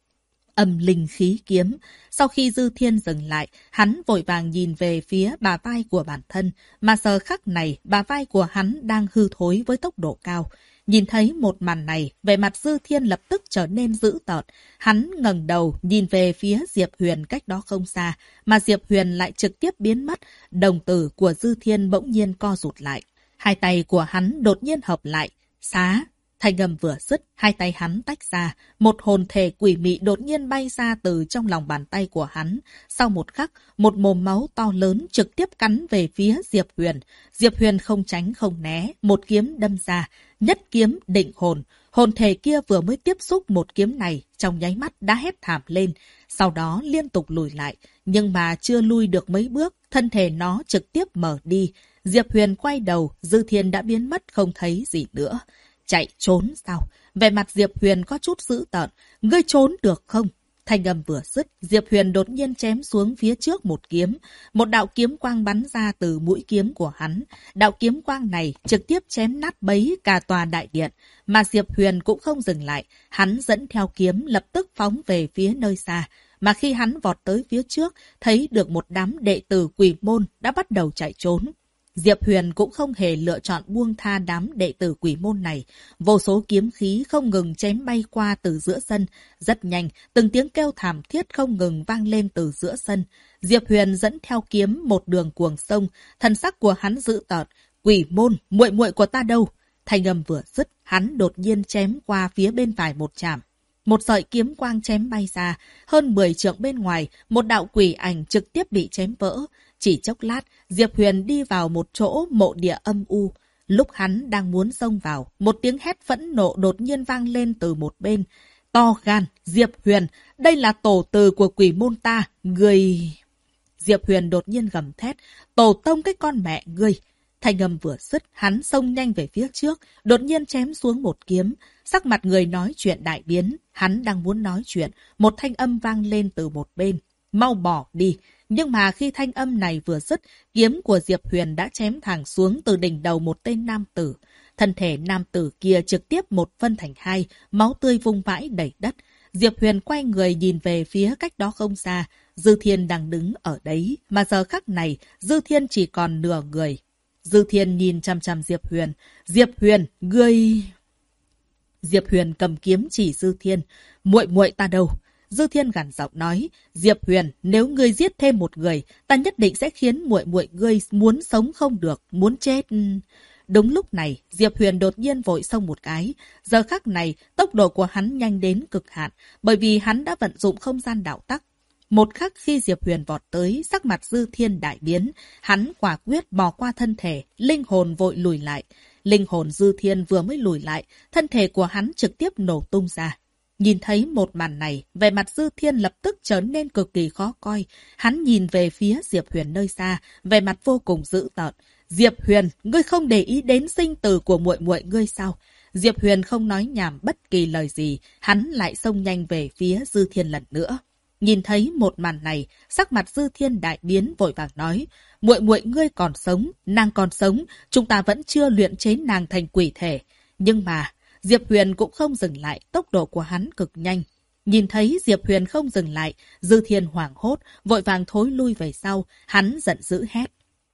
Âm linh khí kiếm. Sau khi Dư Thiên dừng lại, hắn vội vàng nhìn về phía bả vai của bản thân, mà giờ khắc này, bả vai của hắn đang hư thối với tốc độ cao. Nhìn thấy một màn này, vẻ mặt Dư Thiên lập tức trở nên dữ tợn. Hắn ngẩng đầu nhìn về phía Diệp Huyền cách đó không xa, mà Diệp Huyền lại trực tiếp biến mất. Đồng tử của Dư Thiên bỗng nhiên co rụt lại. Hai tay của hắn đột nhiên hợp lại. Xá! Thanh âm vừa dứt, hai tay hắn tách ra. Một hồn thể quỷ mị đột nhiên bay ra từ trong lòng bàn tay của hắn. Sau một khắc, một mồm máu to lớn trực tiếp cắn về phía Diệp Huyền. Diệp Huyền không tránh không né, một kiếm đâm ra. Nhất kiếm định hồn. Hồn thể kia vừa mới tiếp xúc một kiếm này, trong nháy mắt đã hét thảm lên. Sau đó liên tục lùi lại. Nhưng mà chưa lui được mấy bước, thân thể nó trực tiếp mở đi. Diệp Huyền quay đầu, Dư Thiên đã biến mất không thấy gì nữa. Chạy trốn sao? Vẻ mặt Diệp Huyền có chút dữ tợn. Ngươi trốn được không? Thanh âm vừa dứt, Diệp Huyền đột nhiên chém xuống phía trước một kiếm. Một đạo kiếm quang bắn ra từ mũi kiếm của hắn. Đạo kiếm quang này trực tiếp chém nát bấy cả tòa đại điện. Mà Diệp Huyền cũng không dừng lại. Hắn dẫn theo kiếm lập tức phóng về phía nơi xa. Mà khi hắn vọt tới phía trước, thấy được một đám đệ tử Quỷ Môn đã bắt đầu chạy trốn. Diệp Huyền cũng không hề lựa chọn buông tha đám đệ tử Quỷ Môn này. Vô số kiếm khí không ngừng chém bay qua từ giữa sân. Rất nhanh, từng tiếng kêu thảm thiết không ngừng vang lên từ giữa sân. Diệp Huyền dẫn theo kiếm một đường cuồng sông. Thần sắc của hắn dữ tợn. Quỷ Môn, muội muội của ta đâu? Thanh âm vừa dứt, hắn đột nhiên chém qua phía bên phải một chạm. Một sợi kiếm quang chém bay ra. Hơn 10 trượng bên ngoài, một đạo quỷ ảnh trực tiếp bị chém vỡ. Chỉ chốc lát, Diệp Huyền đi vào một chỗ mộ địa âm u. Lúc hắn đang muốn xông vào, một tiếng hét phẫn nộ đột nhiên vang lên từ một bên. To gan, Diệp Huyền, đây là tổ từ của Quỷ Môn ta, ngươi... Diệp Huyền đột nhiên gầm thét, tổ tông cái con mẹ ngươi. Thanh âm vừa dứt, hắn xông nhanh về phía trước, đột nhiên chém xuống một kiếm. Sắc mặt người nói chuyện đại biến, hắn đang muốn nói chuyện, một thanh âm vang lên từ một bên. Mau bỏ đi. Nhưng mà khi thanh âm này vừa dứt, kiếm của Diệp Huyền đã chém thẳng xuống từ đỉnh đầu một tên nam tử. Thân thể nam tử kia trực tiếp một phân thành hai, máu tươi vung vãi đầy đất. Diệp Huyền quay người nhìn về phía cách đó không xa. Dư Thiên đang đứng ở đấy, mà giờ khắc này, Dư Thiên chỉ còn nửa người. Dư Thiên nhìn chằm chằm Diệp Huyền. Diệp Huyền, ngươi... Diệp Huyền cầm kiếm chỉ Dư Thiên. Muội muội ta đâu? Dư Thiên gằn giọng nói, Diệp Huyền, nếu ngươi giết thêm một người, ta nhất định sẽ khiến muội muội ngươi muốn sống không được, muốn chết. Đúng lúc này, Diệp Huyền đột nhiên vội xông một cái. Giờ khắc này, tốc độ của hắn nhanh đến cực hạn, bởi vì hắn đã vận dụng không gian đạo tắc. Một khắc khi Diệp Huyền vọt tới, sắc mặt Dư Thiên đại biến, hắn quả quyết bỏ qua thân thể, linh hồn vội lùi lại. Linh hồn Dư Thiên vừa mới lùi lại, thân thể của hắn trực tiếp nổ tung ra. Nhìn thấy một màn này, vẻ mặt Dư Thiên lập tức trở nên cực kỳ khó coi. Hắn nhìn về phía Diệp Huyền nơi xa, vẻ mặt vô cùng dữ tợn. Diệp Huyền, ngươi không để ý đến sinh tử của muội muội ngươi sao? Diệp Huyền không nói nhảm bất kỳ lời gì, hắn lại xông nhanh về phía Dư Thiên lần nữa. Nhìn thấy một màn này, sắc mặt Dư Thiên đại biến vội vàng nói, muội muội ngươi còn sống, nàng còn sống, chúng ta vẫn chưa luyện chế nàng thành quỷ thể. Nhưng mà Diệp Huyền cũng không dừng lại, tốc độ của hắn cực nhanh. Nhìn thấy Diệp Huyền không dừng lại, Dư Thiên hoảng hốt, vội vàng thối lui về sau, hắn giận dữ hét.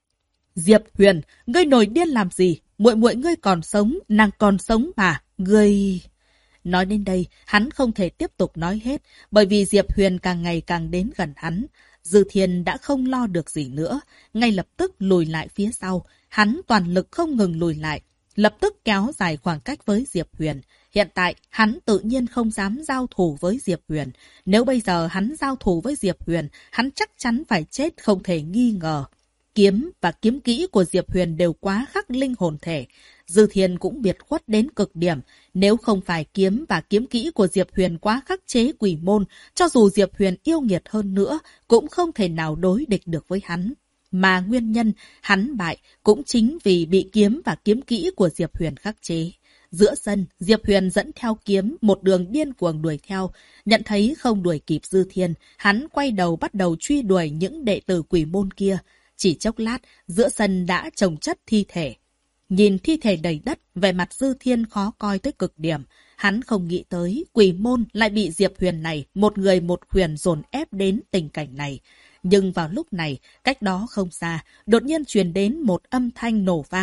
Diệp Huyền, ngươi nổi điên làm gì? Muội muội ngươi còn sống, nàng còn sống mà, ngươi... Nói đến đây, hắn không thể tiếp tục nói hết, bởi vì Diệp Huyền càng ngày càng đến gần hắn. Dư Thiên đã không lo được gì nữa, ngay lập tức lùi lại phía sau, hắn toàn lực không ngừng lùi lại. Lập tức kéo dài khoảng cách với Diệp Huyền. Hiện tại, hắn tự nhiên không dám giao thủ với Diệp Huyền. Nếu bây giờ hắn giao thủ với Diệp Huyền, hắn chắc chắn phải chết không thể nghi ngờ. Kiếm và kiếm kỹ của Diệp Huyền đều quá khắc linh hồn thể. Dư Thiên cũng biệt khuất đến cực điểm. Nếu không phải kiếm và kiếm kỹ của Diệp Huyền quá khắc chế Quỷ Môn, cho dù Diệp Huyền yêu nghiệt hơn nữa, cũng không thể nào đối địch được với hắn. Mà nguyên nhân hắn bại cũng chính vì bị kiếm và kiếm kỹ của Diệp Huyền khắc chế. Giữa sân, Diệp Huyền dẫn theo kiếm một đường điên cuồng đuổi theo. Nhận thấy không đuổi kịp Dư Thiên, hắn quay đầu bắt đầu truy đuổi những đệ tử Quỷ Môn kia. Chỉ chốc lát, giữa sân đã chồng chất thi thể. Nhìn thi thể đầy đất, vẻ mặt Dư Thiên khó coi tới cực điểm. Hắn không nghĩ tới Quỷ Môn lại bị Diệp Huyền này một người một huyền dồn ép đến tình cảnh này. Nhưng vào lúc này, cách đó không xa, đột nhiên truyền đến một âm thanh nổ vang.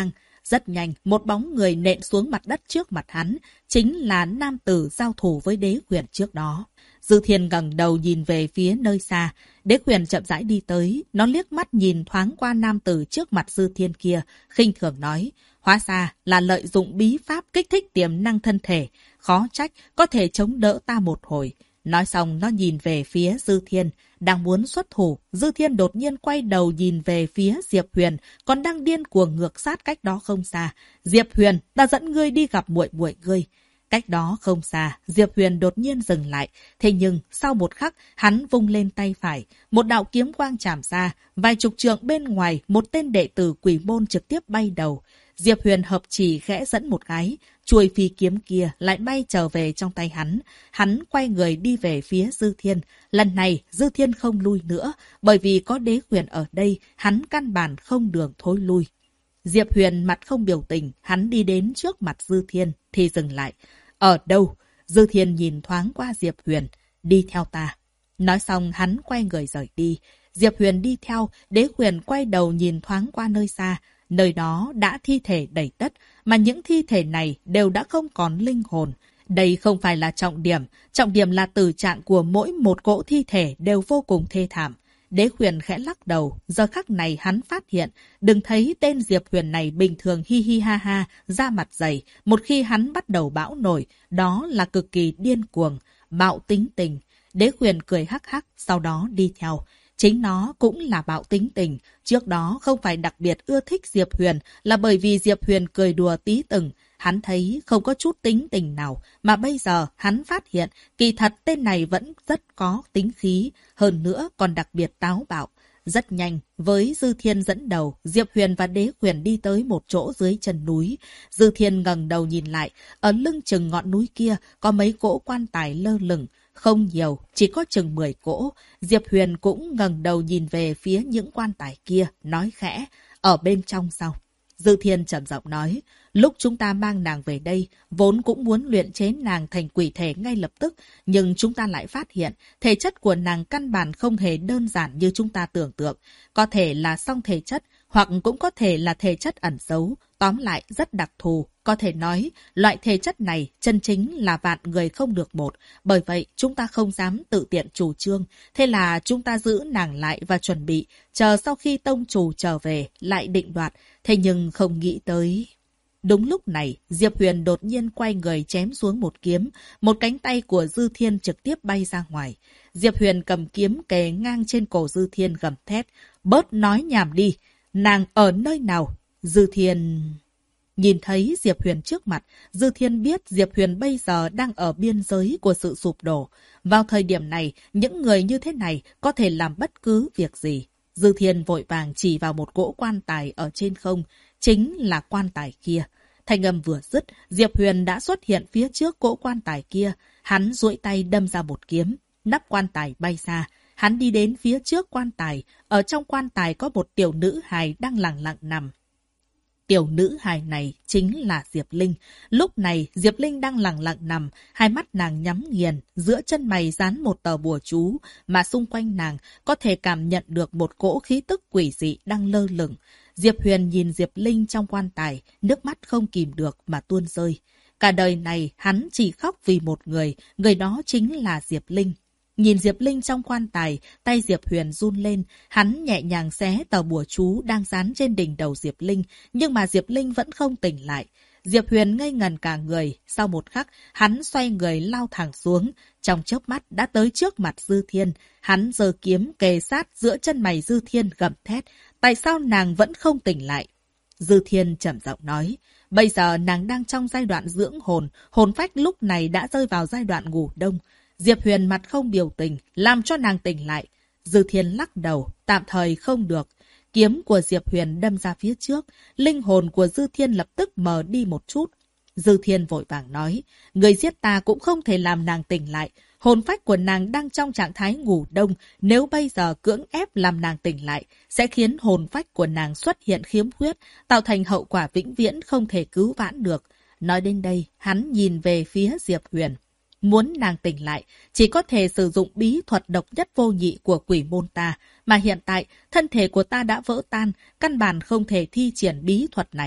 Rất nhanh, một bóng người nện xuống mặt đất trước mặt hắn, chính là nam tử giao thủ với Đế Huyền trước đó. Dư Thiên ngẩng đầu nhìn về phía nơi xa, Đế Huyền chậm rãi đi tới, nó liếc mắt nhìn thoáng qua nam tử trước mặt Dư Thiên kia, khinh thường nói, hóa ra là lợi dụng bí pháp kích thích tiềm năng thân thể, khó trách có thể chống đỡ ta một hồi. Nói xong nó nhìn về phía Dư Thiên, đang muốn xuất thủ, Dư Thiên đột nhiên quay đầu nhìn về phía Diệp Huyền, còn đang điên cuồng ngược sát cách đó không xa. Diệp Huyền, ta dẫn ngươi đi gặp muội muội ngươi. Cách đó không xa, Diệp Huyền đột nhiên dừng lại. Thế nhưng, sau một khắc, hắn vung lên tay phải. Một đạo kiếm quang chạm ra, vài chục trượng bên ngoài, một tên đệ tử Quỷ Môn trực tiếp bay đầu. Diệp Huyền hợp chỉ khẽ dẫn một cái, chuôi phi kiếm kia lại bay trở về trong tay hắn. Hắn quay người đi về phía Dư Thiên. Lần này, Dư Thiên không lui nữa, bởi vì có Đế Huyền ở đây, hắn căn bản không đường thối lui. Diệp Huyền mặt không biểu tình, hắn đi đến trước mặt Dư Thiên, thì dừng lại. Ở đâu? Dư Thiên nhìn thoáng qua Diệp Huyền, đi theo ta. Nói xong hắn quay người rời đi. Diệp Huyền đi theo, Đế Huyền quay đầu nhìn thoáng qua nơi xa. Nơi đó đã thi thể đầy đất, mà những thi thể này đều đã không còn linh hồn. Đây không phải là trọng điểm là tử trạng của mỗi một cỗ thi thể đều vô cùng thê thảm. Đế Huyền khẽ lắc đầu, giờ khắc này hắn phát hiện, đừng thấy tên Diệp Huyền này bình thường hi hi ha ha, da mặt dày, một khi hắn bắt đầu bão nổi, đó là cực kỳ điên cuồng, bạo tính tình. Đế Huyền cười hắc hắc, sau đó đi theo. Chính nó cũng là bạo tính tình, trước đó không phải đặc biệt ưa thích Diệp Huyền là bởi vì Diệp Huyền cười đùa tí từng. Hắn thấy không có chút tính tình nào, mà bây giờ hắn phát hiện kỳ thật tên này vẫn rất có tính khí, hơn nữa còn đặc biệt táo bạo. Rất nhanh, với Dư Thiên dẫn đầu, Diệp Huyền và Đế Huyền đi tới một chỗ dưới chân núi. Dư Thiên ngẩng đầu nhìn lại, ở lưng chừng ngọn núi kia có mấy cỗ quan tài lơ lửng. Không nhiều, chỉ có chừng 10 cỗ. Diệp Huyền cũng ngẩng đầu nhìn về phía những quan tài kia, nói khẽ, ở bên trong sao? Dư Thiên trầm giọng nói, lúc chúng ta mang nàng về đây, vốn cũng muốn luyện chế nàng thành quỷ thể ngay lập tức, nhưng chúng ta lại phát hiện, thể chất của nàng căn bản không hề đơn giản như chúng ta tưởng tượng. Có thể là song thể chất, hoặc cũng có thể là thể chất ẩn giấu, tóm lại rất đặc thù. Có thể nói, loại thể chất này chân chính là vạn người không được một, bởi vậy chúng ta không dám tự tiện chủ trương. Thế là chúng ta giữ nàng lại và chuẩn bị, chờ sau khi tông chủ trở về, lại định đoạt. Thế nhưng không nghĩ tới... Đúng lúc này, Diệp Huyền đột nhiên quay người chém xuống một kiếm, một cánh tay của Dư Thiên trực tiếp bay ra ngoài. Diệp Huyền cầm kiếm kề ngang trên cổ Dư Thiên gầm thét, bớt nói nhảm đi, nàng ở nơi nào? Dư Thiên... Nhìn thấy Diệp Huyền trước mặt, Dư Thiên biết Diệp Huyền bây giờ đang ở biên giới của sự sụp đổ. Vào thời điểm này, những người như thế này có thể làm bất cứ việc gì. Dư Thiên vội vàng chỉ vào một cỗ quan tài ở trên không, chính là quan tài kia. Thanh âm vừa dứt, Diệp Huyền đã xuất hiện phía trước cỗ quan tài kia. Hắn duỗi tay đâm ra một kiếm, nắp quan tài bay ra. Hắn đi đến phía trước quan tài, ở trong quan tài có một tiểu nữ hài đang lặng lặng nằm. Tiểu nữ hài này chính là Diệp Linh. Lúc này, Diệp Linh đang lặng lặng nằm, hai mắt nàng nhắm nghiền, giữa chân mày dán một tờ bùa chú, mà xung quanh nàng có thể cảm nhận được một cỗ khí tức quỷ dị đang lơ lửng. Diệp Huyền nhìn Diệp Linh trong quan tài, nước mắt không kìm được mà tuôn rơi. Cả đời này, hắn chỉ khóc vì một người đó chính là Diệp Linh. Nhìn Diệp Linh trong quan tài, tay Diệp Huyền run lên, hắn nhẹ nhàng xé tờ bùa chú đang dán trên đỉnh đầu Diệp Linh, nhưng mà Diệp Linh vẫn không tỉnh lại. Diệp Huyền ngây ngần cả người, sau một khắc, hắn xoay người lao thẳng xuống, trong chớp mắt đã tới trước mặt Dư Thiên, hắn giơ kiếm kề sát giữa chân mày Dư Thiên gầm thét, tại sao nàng vẫn không tỉnh lại? Dư Thiên trầm giọng nói, bây giờ nàng đang trong giai đoạn dưỡng hồn, hồn phách lúc này đã rơi vào giai đoạn ngủ đông. Diệp Huyền mặt không biểu tình, làm cho nàng tỉnh lại. Dư Thiên lắc đầu, tạm thời không được. Kiếm của Diệp Huyền đâm ra phía trước, linh hồn của Dư Thiên lập tức mờ đi một chút. Dư Thiên vội vàng nói, người giết ta cũng không thể làm nàng tỉnh lại. Hồn phách của nàng đang trong trạng thái ngủ đông, nếu bây giờ cưỡng ép làm nàng tỉnh lại, sẽ khiến hồn phách của nàng xuất hiện khiếm khuyết, tạo thành hậu quả vĩnh viễn không thể cứu vãn được. Nói đến đây, hắn nhìn về phía Diệp Huyền. Muốn nàng tỉnh lại, chỉ có thể sử dụng bí thuật độc nhất vô nhị của quỷ môn ta, mà hiện tại, thân thể của ta đã vỡ tan, căn bản không thể thi triển bí thuật này.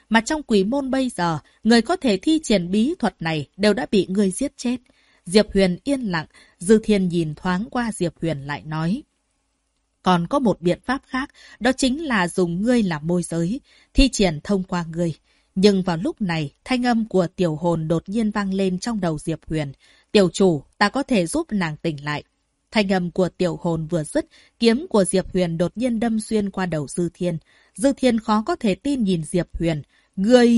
mà trong quỷ môn bây giờ, người có thể thi triển bí thuật này đều đã bị ngươi giết chết. Diệp Huyền yên lặng, Dư Thiên nhìn thoáng qua Diệp Huyền lại nói. Còn có một biện pháp khác, đó chính là dùng ngươi làm môi giới, thi triển thông qua ngươi. Nhưng vào lúc này, thanh âm của tiểu hồn đột nhiên vang lên trong đầu Diệp Huyền. Tiểu chủ, ta có thể giúp nàng tỉnh lại. Thanh âm của tiểu hồn vừa dứt, kiếm của Diệp Huyền đột nhiên đâm xuyên qua đầu Dư Thiên. Dư Thiên khó có thể tin nhìn Diệp Huyền. Ngươi...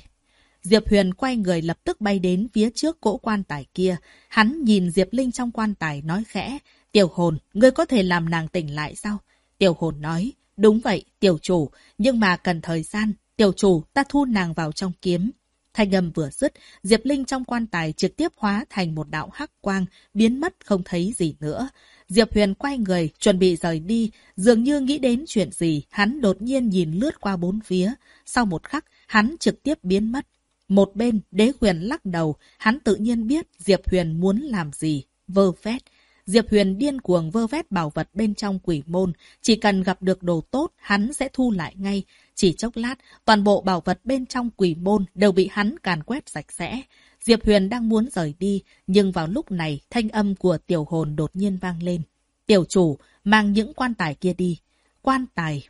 Diệp Huyền quay người lập tức bay đến phía trước cỗ quan tài kia. Hắn nhìn Diệp Linh trong quan tài nói khẽ. Tiểu hồn, ngươi có thể làm nàng tỉnh lại sao? Tiểu hồn nói. Đúng vậy, tiểu chủ, nhưng mà cần thời gian. Tiểu chủ, ta thu nàng vào trong kiếm. Thanh âm vừa dứt, Diệp Linh trong quan tài trực tiếp hóa thành một đạo hắc quang, biến mất không thấy gì nữa. Diệp Huyền quay người, chuẩn bị rời đi, dường như nghĩ đến chuyện gì, hắn đột nhiên nhìn lướt qua bốn phía. Sau một khắc, hắn trực tiếp biến mất. Một bên, Đế Huyền lắc đầu, hắn tự nhiên biết Diệp Huyền muốn làm gì, vơ vét. Diệp Huyền điên cuồng vơ vét bảo vật bên trong quỷ môn, chỉ cần gặp được đồ tốt, hắn sẽ thu lại ngay. Chỉ chốc lát, toàn bộ bảo vật bên trong quỷ môn đều bị hắn càn quét sạch sẽ. Diệp Huyền đang muốn rời đi, nhưng vào lúc này, thanh âm của tiểu hồn đột nhiên vang lên. Tiểu chủ, mang những quan tài kia đi. Quan tài...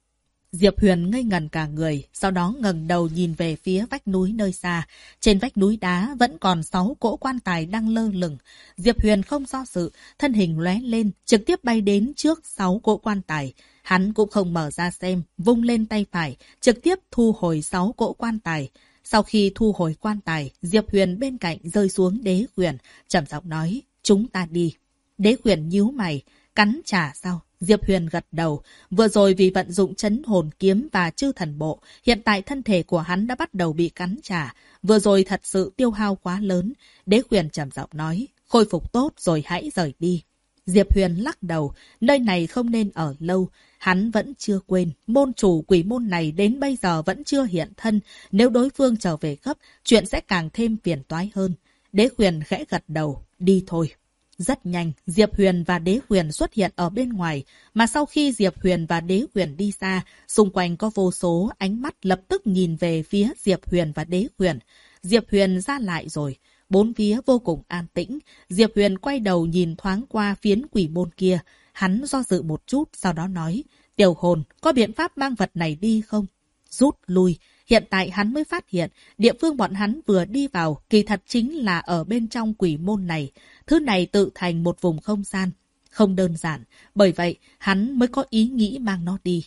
Diệp Huyền ngây ngẩn cả người, sau đó ngẩng đầu nhìn về phía vách núi nơi xa. Trên vách núi đá vẫn còn 6 cỗ quan tài đang lơ lửng. Diệp Huyền không do dự, thân hình lóe lên, trực tiếp bay đến trước 6 cỗ quan tài. Hắn cũng không mở ra xem, vung lên tay phải, trực tiếp thu hồi 6 cỗ quan tài. Sau khi thu hồi quan tài, Diệp Huyền bên cạnh rơi xuống Đế Huyền, trầm giọng nói, chúng ta đi. Đế Huyền nhíu mày, cắn trả sao? Diệp Huyền gật đầu, vừa rồi vì vận dụng trấn hồn kiếm và chư thần bộ, hiện tại thân thể của hắn đã bắt đầu bị cắn trả. Vừa rồi thật sự tiêu hao quá lớn. Đế Huyền trầm giọng nói, khôi phục tốt rồi hãy rời đi. Diệp Huyền lắc đầu, nơi này không nên ở lâu. Hắn vẫn chưa quên, môn chủ quỷ môn này đến bây giờ vẫn chưa hiện thân. Nếu đối phương trở về gấp, chuyện sẽ càng thêm phiền toái hơn. Đế Huyền khẽ gật đầu, đi thôi. Rất nhanh, Diệp Huyền và Đế Huyền xuất hiện ở bên ngoài, mà sau khi Diệp Huyền và Đế Huyền đi xa, xung quanh có vô số ánh mắt lập tức nhìn về phía Diệp Huyền và Đế Huyền. Diệp Huyền ra lại rồi, bốn phía vô cùng an tĩnh. Diệp Huyền quay đầu nhìn thoáng qua phiến quỷ môn kia, hắn do dự một chút, sau đó nói, tiểu hồn, có biện pháp mang vật này đi không? Rút lui. Hiện tại hắn mới phát hiện, địa phương bọn hắn vừa đi vào, kỳ thật chính là ở bên trong quỷ môn này. Thứ này tự thành một vùng không gian. Không đơn giản, bởi vậy hắn mới có ý nghĩ mang nó đi.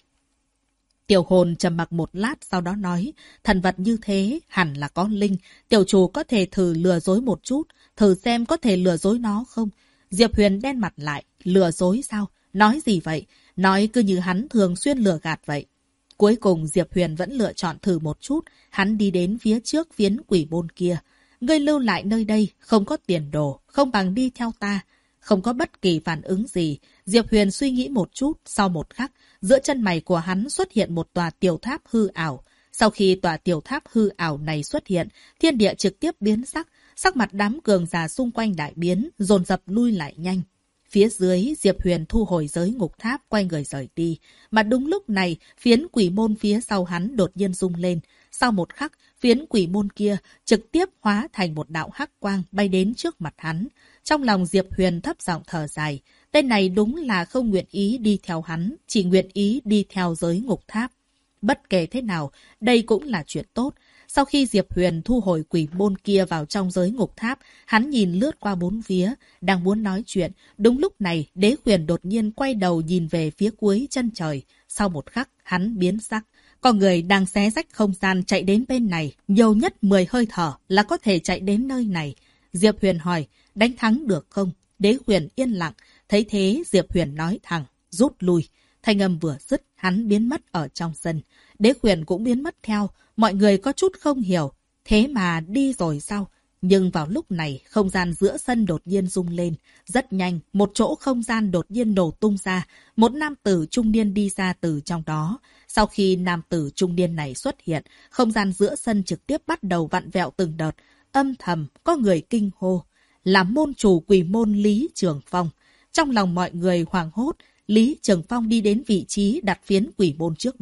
Tiểu hồn trầm mặc một lát sau đó nói, thần vật như thế hẳn là có linh, tiểu chủ có thể thử lừa dối một chút, thử xem có thể lừa dối nó không? Diệp Huyền đen mặt lại, lừa dối sao? Nói gì vậy? Nói cứ như hắn thường xuyên lừa gạt vậy. Cuối cùng Diệp Huyền vẫn lựa chọn thử một chút, hắn đi đến phía trước phiến quỷ môn kia. Ngươi lưu lại nơi đây, không có tiền đồ, không bằng đi theo ta. Không có bất kỳ phản ứng gì, Diệp Huyền suy nghĩ một chút, sau một khắc, giữa chân mày của hắn xuất hiện một tòa tiểu tháp hư ảo. Sau khi tòa tiểu tháp hư ảo này xuất hiện, thiên địa trực tiếp biến sắc, sắc mặt đám cường giả xung quanh đại biến, dồn dập lui lại nhanh. Phía dưới, Diệp Huyền thu hồi giới ngục tháp, quay người rời đi. Mà đúng lúc này, phiến quỷ môn phía sau hắn đột nhiên rung lên. Sau một khắc, phiến quỷ môn kia trực tiếp hóa thành một đạo hắc quang bay đến trước mặt hắn. Trong lòng Diệp Huyền thấp giọng thở dài. Tên này đúng là không nguyện ý đi theo hắn, chỉ nguyện ý đi theo giới ngục tháp. Bất kể thế nào, đây cũng là chuyện tốt. Sau khi Diệp Huyền thu hồi quỷ môn kia vào trong giới ngục tháp, hắn nhìn lướt qua bốn phía, đang muốn nói chuyện. Đúng lúc này, Đế Huyền đột nhiên quay đầu nhìn về phía cuối chân trời. Sau một khắc, hắn biến sắc. Có người đang xé rách không gian chạy đến bên này. Nhiều nhất 10 hơi thở là có thể chạy đến nơi này. Diệp Huyền hỏi, đánh thắng được không? Đế Huyền yên lặng. Thấy thế, Diệp Huyền nói thẳng, rút lui. Thanh âm vừa dứt, hắn biến mất ở trong sân. Đế Huyền cũng biến mất theo. Mọi người có chút không hiểu. Thế mà đi rồi sao? Nhưng vào lúc này, không gian giữa sân đột nhiên rung lên. Rất nhanh, một chỗ không gian đột nhiên nổ tung ra. Một nam tử trung niên đi ra từ trong đó. Sau khi nam tử trung niên này xuất hiện, không gian giữa sân trực tiếp bắt đầu vặn vẹo từng đợt. Âm thầm, có người kinh hô. Là môn chủ quỷ môn Lý Trường Phong. Trong lòng mọi người hoảng hốt, Lý Trường Phong đi đến vị trí đặt phiến quỷ môn trước đó.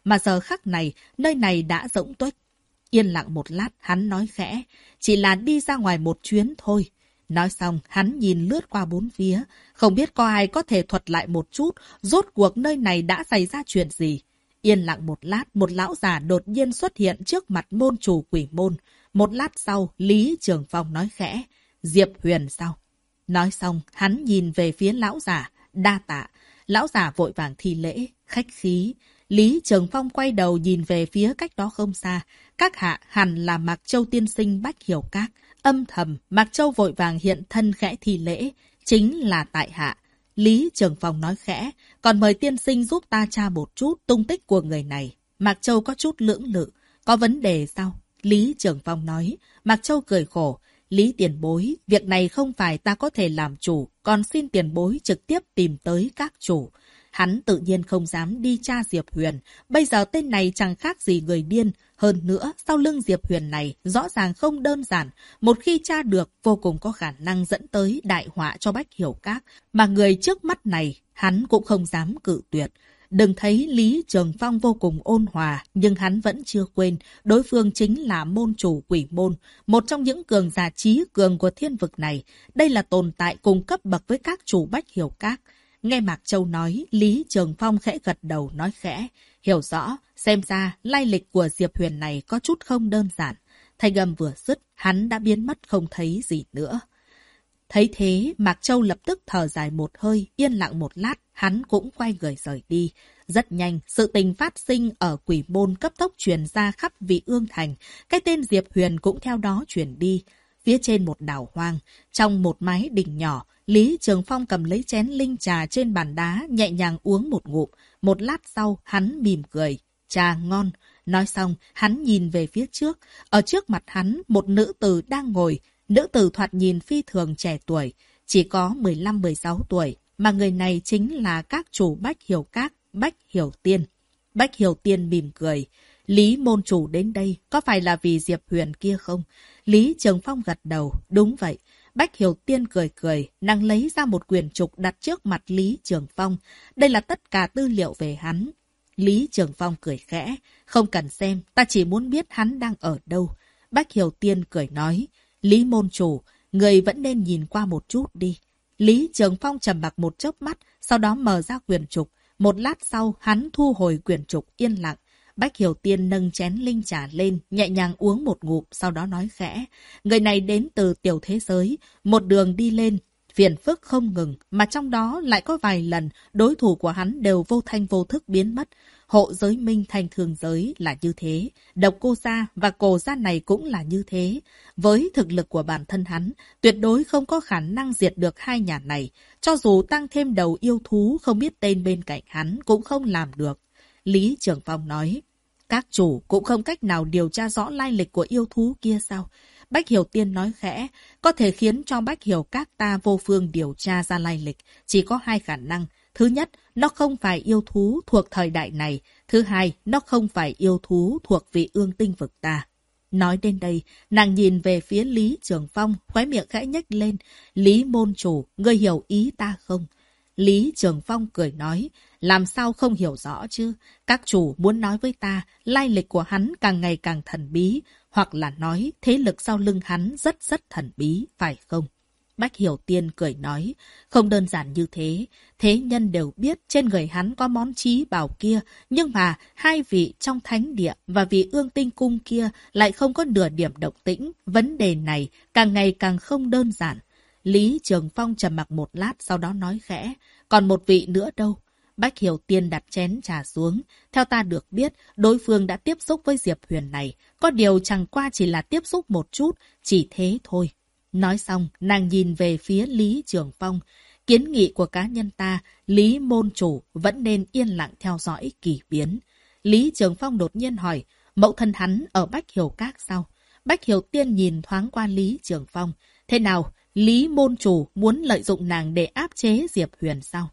mà giờ khắc này, nơi này đã rỗng tuếch. Yên lặng một lát, hắn nói khẽ, chỉ là đi ra ngoài một chuyến thôi. Nói xong, hắn nhìn lướt qua bốn phía, không biết có ai có thể thuật lại một chút, rốt cuộc nơi này đã xảy ra chuyện gì. Yên lặng một lát, một lão già đột nhiên xuất hiện trước mặt môn chủ quỷ môn. Một lát sau, Lý Trường Phong nói khẽ, Diệp Huyền sao? Nói xong, hắn nhìn về phía lão già, đa tạ. Lão già vội vàng thi lễ, khách khí. Lý Trường Phong quay đầu nhìn về phía cách đó không xa. Các hạ hẳn là Mạc Châu tiên sinh Bách Hiểu Các. Âm thầm, Mạc Châu vội vàng hiện thân khẽ thi lễ. Chính là tại hạ. Lý Trường Phong nói khẽ, còn mời tiên sinh giúp ta tra một chút tung tích của người này. Mạc Châu có chút lưỡng lự. Có vấn đề sao? Lý Trường Phong nói. Mạc Châu cười khổ. Lý tiền bối, việc này không phải ta có thể làm chủ, còn xin tiền bối trực tiếp tìm tới các chủ. Hắn tự nhiên không dám đi tra Diệp Huyền. Bây giờ tên này chẳng khác gì người điên. Hơn nữa, sau lưng Diệp Huyền này rõ ràng không đơn giản. Một khi tra được, vô cùng có khả năng dẫn tới đại họa cho Bách Hiểu Các. Mà người trước mắt này, hắn cũng không dám cự tuyệt. Đừng thấy Lý Trường Phong vô cùng ôn hòa, nhưng hắn vẫn chưa quên, đối phương chính là môn chủ quỷ môn, một trong những cường giả trí cường của thiên vực này. Đây là tồn tại cùng cấp bậc với các chủ Bách Hiểu Các. Nghe Mạc Châu nói, Lý Trường Phong khẽ gật đầu nói khẽ, hiểu rõ, xem ra lai lịch của Diệp Huyền này có chút không đơn giản. Thanh âm vừa dứt, hắn đã biến mất không thấy gì nữa. Thấy thế, Mạc Châu lập tức thở dài một hơi, yên lặng một lát, hắn cũng quay người rời đi. Rất nhanh, sự tình phát sinh ở quỷ môn cấp tốc truyền ra khắp Vị Ương Thành. Cái tên Diệp Huyền cũng theo đó truyền đi. Phía trên một đảo hoang, trong một mái đình nhỏ, Lý Trường Phong cầm lấy chén linh trà trên bàn đá, nhẹ nhàng uống một ngụm. Một lát sau, hắn mỉm cười. Trà ngon. Nói xong, hắn nhìn về phía trước. Ở trước mặt hắn, một nữ tử đang ngồi. Nữ tử thoạt nhìn phi thường trẻ tuổi, chỉ có 15-16 tuổi, mà người này chính là các chủ Bách Hiểu Các, Bách Hiểu Tiên. Bách Hiểu Tiên mỉm cười. Lý môn chủ đến đây, có phải là vì Diệp Huyền kia không? Lý Trường Phong gật đầu, đúng vậy. Bách Hiểu Tiên cười cười, nàng lấy ra một quyển trục đặt trước mặt Lý Trường Phong. Đây là tất cả tư liệu về hắn. Lý Trường Phong cười khẽ, không cần xem, ta chỉ muốn biết hắn đang ở đâu. Bách Hiểu Tiên cười nói, Lý môn chủ, người vẫn nên nhìn qua một chút đi. Lý Trường Phong trầm mặc một chớp mắt, sau đó mở ra quyển trục. Một lát sau, hắn thu hồi quyển trục yên lặng. Bách Hiểu Tiên nâng chén linh trà lên, nhẹ nhàng uống một ngụm, sau đó nói khẽ. Người này đến từ tiểu thế giới, một đường đi lên, phiền phức không ngừng, mà trong đó lại có vài lần đối thủ của hắn đều vô thanh vô thức biến mất. Hộ giới Minh Thanh Thương giới là như thế, Độc Cô gia và Cổ gia này cũng là như thế. Với thực lực của bản thân hắn, tuyệt đối không có khả năng diệt được hai nhà này. Cho dù tăng thêm đầu yêu thú không biết tên bên cạnh hắn cũng không làm được. Lý Trường Phong nói, các chủ cũng không cách nào điều tra rõ lai lịch của yêu thú kia sao? Bách Hiểu Tiên nói khẽ, có thể khiến cho Bách Hiểu Các ta vô phương điều tra ra lai lịch, chỉ có hai khả năng. Thứ nhất, nó không phải yêu thú thuộc thời đại này. Thứ hai, nó không phải yêu thú thuộc Vị Ương tinh vực ta. Nói đến đây, nàng nhìn về phía Lý Trường Phong, khóe miệng khẽ nhếch lên. Lý môn chủ, ngươi hiểu ý ta không? Lý Trường Phong cười nói, làm sao không hiểu rõ chứ? Các chủ muốn nói với ta, lai lịch của hắn càng ngày càng thần bí, hoặc là nói thế lực sau lưng hắn rất thần bí, phải không? Bách Hiểu Tiên cười nói, không đơn giản như thế. Thế nhân đều biết trên người hắn có món trí bảo kia, nhưng mà hai vị trong thánh địa và vị Ương Tinh Cung kia lại không có nửa điểm động tĩnh. Vấn đề này càng ngày càng không đơn giản. Lý Trường Phong trầm mặc một lát, sau đó nói khẽ, còn một vị nữa đâu? Bách Hiểu Tiên đặt chén trà xuống. Theo ta được biết, đối phương đã tiếp xúc với Diệp Huyền này. Có điều chẳng qua chỉ là tiếp xúc một chút, chỉ thế thôi. Nói xong, nàng nhìn về phía Lý Trường Phong. Kiến nghị của cá nhân ta, Lý môn chủ vẫn nên yên lặng theo dõi kỳ biến. Lý Trường Phong đột nhiên hỏi, mẫu thân hắn ở Bách Hiểu Các sao? Bách Hiểu Tiên nhìn thoáng qua Lý Trường Phong. Thế nào, Lý môn chủ muốn lợi dụng nàng để áp chế Diệp Huyền sao?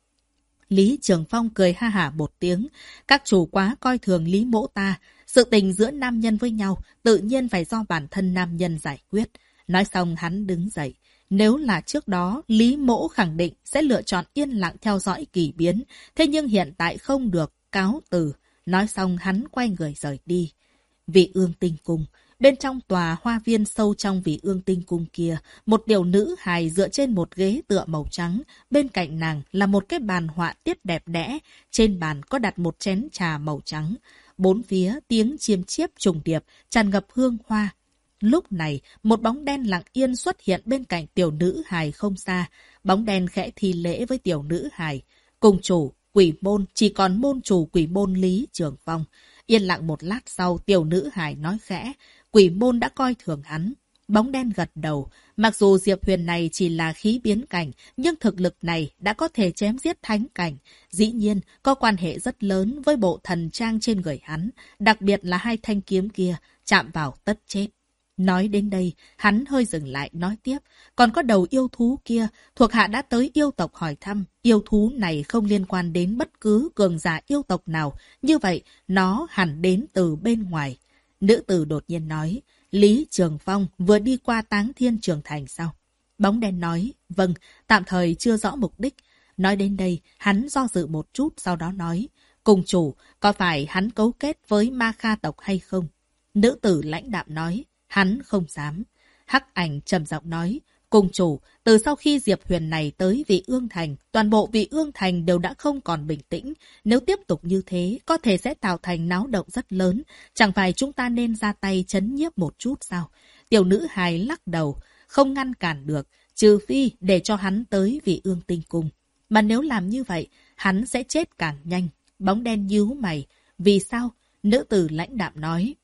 Lý Trường Phong cười ha hả một tiếng. Các chủ quá coi thường Lý mỗ ta. Sự tình giữa nam nhân với nhau tự nhiên phải do bản thân nam nhân giải quyết. Nói xong hắn đứng dậy. Nếu là trước đó, Lý mỗ khẳng định sẽ lựa chọn yên lặng theo dõi kỳ biến. Thế nhưng hiện tại không được, cáo từ. Nói xong hắn quay người rời đi. Vị Ương Tinh Cung. Bên trong tòa hoa viên sâu trong Vị Ương Tinh Cung kia, một tiểu nữ hài dựa trên một ghế tựa màu trắng. Bên cạnh nàng là một cái bàn họa tiết đẹp đẽ. Trên bàn có đặt một chén trà màu trắng. Bốn phía tiếng chiêm chiếp trùng điệp, tràn ngập hương hoa. Lúc này, một bóng đen lặng yên xuất hiện bên cạnh tiểu nữ hài không xa. Bóng đen khẽ thi lễ với tiểu nữ hài. Cùng chủ, quỷ môn, chỉ còn môn chủ quỷ môn Lý Trường Phong. Yên lặng một lát sau, tiểu nữ hài nói khẽ, quỷ môn đã coi thường hắn. Bóng đen gật đầu, mặc dù Diệp Huyền này chỉ là khí biến cảnh, nhưng thực lực này đã có thể chém giết thánh cảnh. Dĩ nhiên, có quan hệ rất lớn với bộ thần trang trên người hắn, đặc biệt là hai thanh kiếm kia, chạm vào tất chết. Nói đến đây, hắn hơi dừng lại nói tiếp. Còn có đầu yêu thú kia, thuộc hạ đã tới yêu tộc hỏi thăm. Yêu thú này không liên quan đến bất cứ cường giả yêu tộc nào. Như vậy, nó hẳn đến từ bên ngoài. Nữ tử đột nhiên nói, Lý Trường Phong vừa đi qua Táng Thiên Trường Thành sao? Bóng đen nói, vâng, tạm thời chưa rõ mục đích. Nói đến đây, hắn do dự một chút, sau đó nói, cùng chủ, có phải hắn cấu kết với Ma Kha tộc hay không? Nữ tử lãnh đạm nói, hắn không dám. Hắc Ảnh trầm giọng nói, cùng chủ, từ sau khi Diệp Huyền này tới Vị Ương Thành, toàn bộ Vị Ương Thành đều đã không còn bình tĩnh. Nếu tiếp tục như thế, có thể sẽ tạo thành náo động rất lớn. Chẳng phải chúng ta nên ra tay trấn nhiếp một chút sao? Tiểu nữ hài lắc đầu, không ngăn cản được, trừ phi để cho hắn tới Vị Ương Tinh Cung. Mà nếu làm như vậy, hắn sẽ chết càng nhanh. Bóng đen nhíu mày. Vì sao? Nữ tử lãnh đạm nói.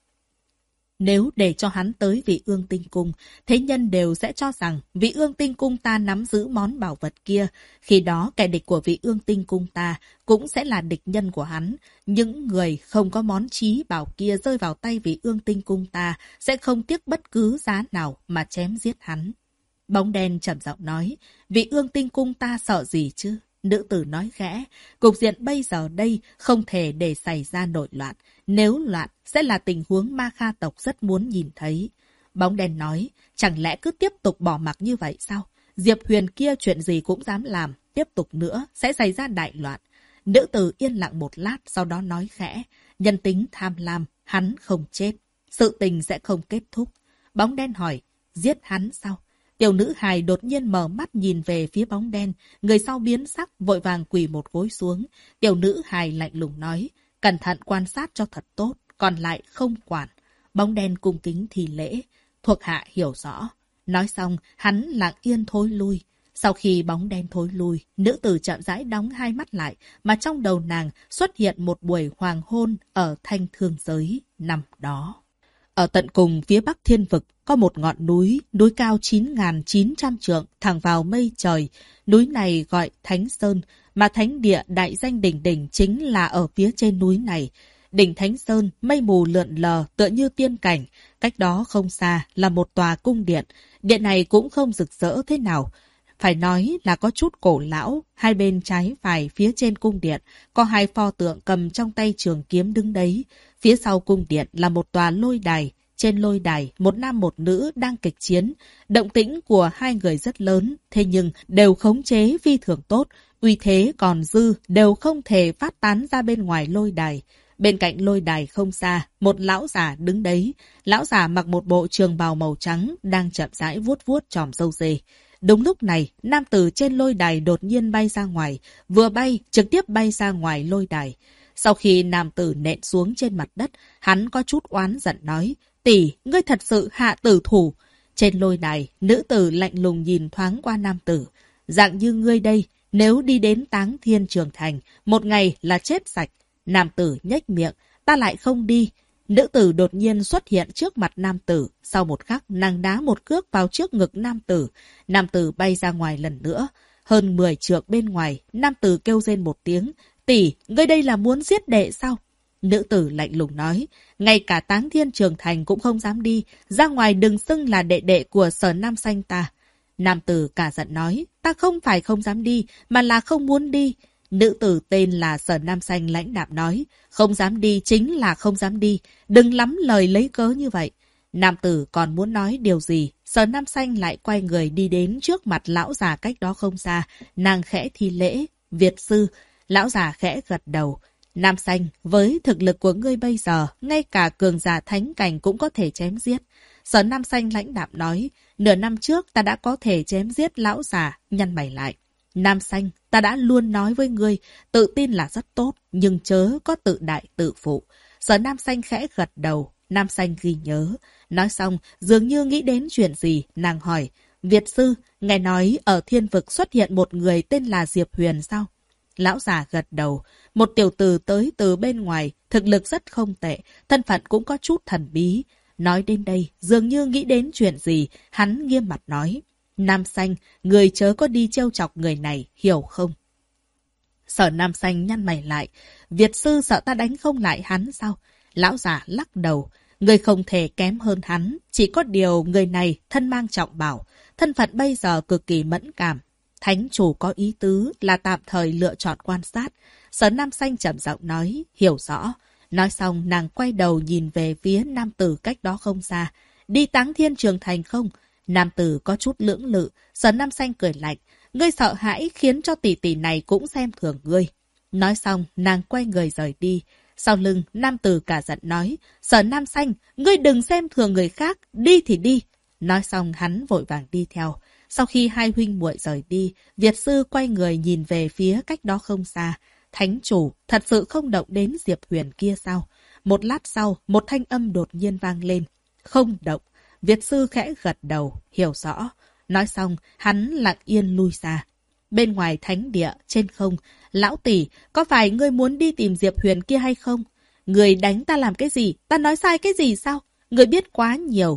Nếu để cho hắn tới Vị Ương Tinh Cung, thế nhân đều sẽ cho rằng Vị Ương Tinh Cung ta nắm giữ món bảo vật kia. Khi đó kẻ địch của Vị Ương Tinh Cung ta cũng sẽ là địch nhân của hắn. Những người không có món trí bảo kia rơi vào tay Vị Ương Tinh Cung ta sẽ không tiếc bất cứ giá nào mà chém giết hắn. Bóng đen trầm giọng nói, Vị Ương Tinh Cung ta sợ gì chứ? Nữ tử nói khẽ, cục diện bây giờ đây không thể để xảy ra nội loạn. Nếu loạn, sẽ là tình huống Ma Kha tộc rất muốn nhìn thấy. Bóng đen nói, chẳng lẽ cứ tiếp tục bỏ mặc như vậy sao? Diệp Huyền kia chuyện gì cũng dám làm, tiếp tục nữa sẽ xảy ra đại loạn. Nữ tử yên lặng một lát, sau đó nói khẽ, nhân tính tham lam, hắn không chết. Sự tình sẽ không kết thúc. Bóng đen hỏi, giết hắn sao? Tiểu nữ hài đột nhiên mở mắt nhìn về phía bóng đen, người sau biến sắc, vội vàng quỳ một gối xuống. Tiểu nữ hài lạnh lùng nói, cẩn thận quan sát cho thật tốt, còn lại không quản. Bóng đen cung kính thì lễ, thuộc hạ hiểu rõ. Nói xong, hắn lặng yên thối lui. Sau khi bóng đen thối lui, nữ tử chậm rãi đóng hai mắt lại, mà trong đầu nàng xuất hiện một buổi hoàng hôn ở Thanh Thương Giới năm đó. Ở tận cùng phía bắc thiên vực có một ngọn núi, núi cao 9.900 trượng, thẳng vào mây trời. Núi này gọi Thánh Sơn, mà thánh địa đại danh đỉnh đỉnh chính là ở phía trên núi này. Đỉnh Thánh Sơn, mây mù lượn lờ, tựa như tiên cảnh. Cách đó không xa là một tòa cung điện. Điện này cũng không rực rỡ thế nào. Phải nói là có chút cổ lão. Hai bên trái phải phía trên cung điện có hai pho tượng cầm trong tay trường kiếm đứng đấy. Phía sau cung điện là một tòa lôi đài. Trên lôi đài, một nam một nữ đang kịch chiến. Động tĩnh của hai người rất lớn, thế nhưng đều khống chế phi thường tốt. Uy thế còn dư, đều không thể phát tán ra bên ngoài lôi đài. Bên cạnh lôi đài không xa, một lão giả đứng đấy. Lão giả mặc một bộ trường bào màu trắng, đang chậm rãi vuốt vuốt chòm râu dê. Đúng lúc này, nam tử trên lôi đài đột nhiên bay ra ngoài. Vừa bay, trực tiếp bay ra ngoài lôi đài. Sau khi nam tử nện xuống trên mặt đất, hắn có chút oán giận nói, tỷ, ngươi thật sự hạ tử thủ. Trên lôi đài, nữ tử lạnh lùng nhìn thoáng qua nam tử. Dạng như ngươi đây, nếu đi đến Táng Thiên Trường Thành, một ngày là chết sạch. Nam tử nhếch miệng, ta lại không đi. Nữ tử đột nhiên xuất hiện trước mặt nam tử. Sau một khắc, nàng đá một cước vào trước ngực nam tử. Nam tử bay ra ngoài lần nữa. Hơn 10 trượng bên ngoài, nam tử kêu rên một tiếng. Tỷ, ngươi đây là muốn giết đệ sao? Nữ tử lạnh lùng nói, ngay cả Táng Thiên Trường Thành cũng không dám đi. Ra ngoài đừng xưng là đệ đệ của Sở Nam Xanh ta. Nam tử cả giận nói, ta không phải không dám đi, mà là không muốn đi. Nữ tử tên là Sở Nam Xanh lãnh đạm nói, không dám đi chính là không dám đi, đừng lắm lời lấy cớ như vậy. Nam tử còn muốn nói điều gì, Sở Nam Xanh lại quay người đi đến trước mặt lão già cách đó không xa, nàng khẽ thi lễ, Việt sư. Lão già khẽ gật đầu, Nam Xanh, với thực lực của ngươi bây giờ, ngay cả cường giả thánh cảnh cũng có thể chém giết. Sở Nam Xanh lãnh đạm nói, nửa năm trước ta đã có thể chém giết lão già, nhăn mày lại. Nam Xanh, ta đã luôn nói với ngươi, tự tin là rất tốt, nhưng chớ có tự đại tự phụ. Sở Nam Xanh khẽ gật đầu, Nam Xanh ghi nhớ. Nói xong, dường như nghĩ đến chuyện gì, nàng hỏi, Việt sư, ngài nói ở thiên vực xuất hiện một người tên là Diệp Huyền sao? Lão già gật đầu, một tiểu tử tới từ bên ngoài, thực lực rất không tệ, thân phận cũng có chút thần bí. Nói đến đây, dường như nghĩ đến chuyện gì, hắn nghiêm mặt nói. Nam Xanh, người chớ có đi trêu chọc người này, hiểu không? Sở Nam Xanh nhăn mày lại, Việt sư sợ ta đánh không lại hắn sao? Lão già lắc đầu, người không thể kém hơn hắn, chỉ có điều người này thân mang trọng bảo, thân phận bây giờ cực kỳ mẫn cảm. Thánh chủ có ý tứ là tạm thời lựa chọn quan sát. Sở Nam Xanh trầm giọng nói, hiểu rõ. Nói xong nàng quay đầu nhìn về phía nam tử cách đó không xa. Đi Táng Thiên Trường Thành không? Nam tử có chút lưỡng lự. Sở Nam Xanh cười lạnh. Ngươi sợ hãi khiến cho tỷ tỷ này cũng xem thường ngươi. Nói xong nàng quay người rời đi. Sau lưng nam tử cả giận nói. Sở Nam Xanh, ngươi đừng xem thường người khác. Đi thì đi. Nói xong hắn vội vàng đi theo. Sau khi hai huynh muội rời đi, Việt sư quay người nhìn về phía cách đó không xa. Thánh chủ thật sự không động đến Diệp Huyền kia sao? Một lát sau, một thanh âm đột nhiên vang lên. Không động. Việt sư khẽ gật đầu, hiểu rõ. Nói xong, hắn lặng yên lui xa. Bên ngoài thánh địa, trên không, lão tỷ, có phải ngươi muốn đi tìm Diệp Huyền kia hay không? Người đánh ta làm cái gì? Ta nói sai cái gì sao? Người biết quá nhiều.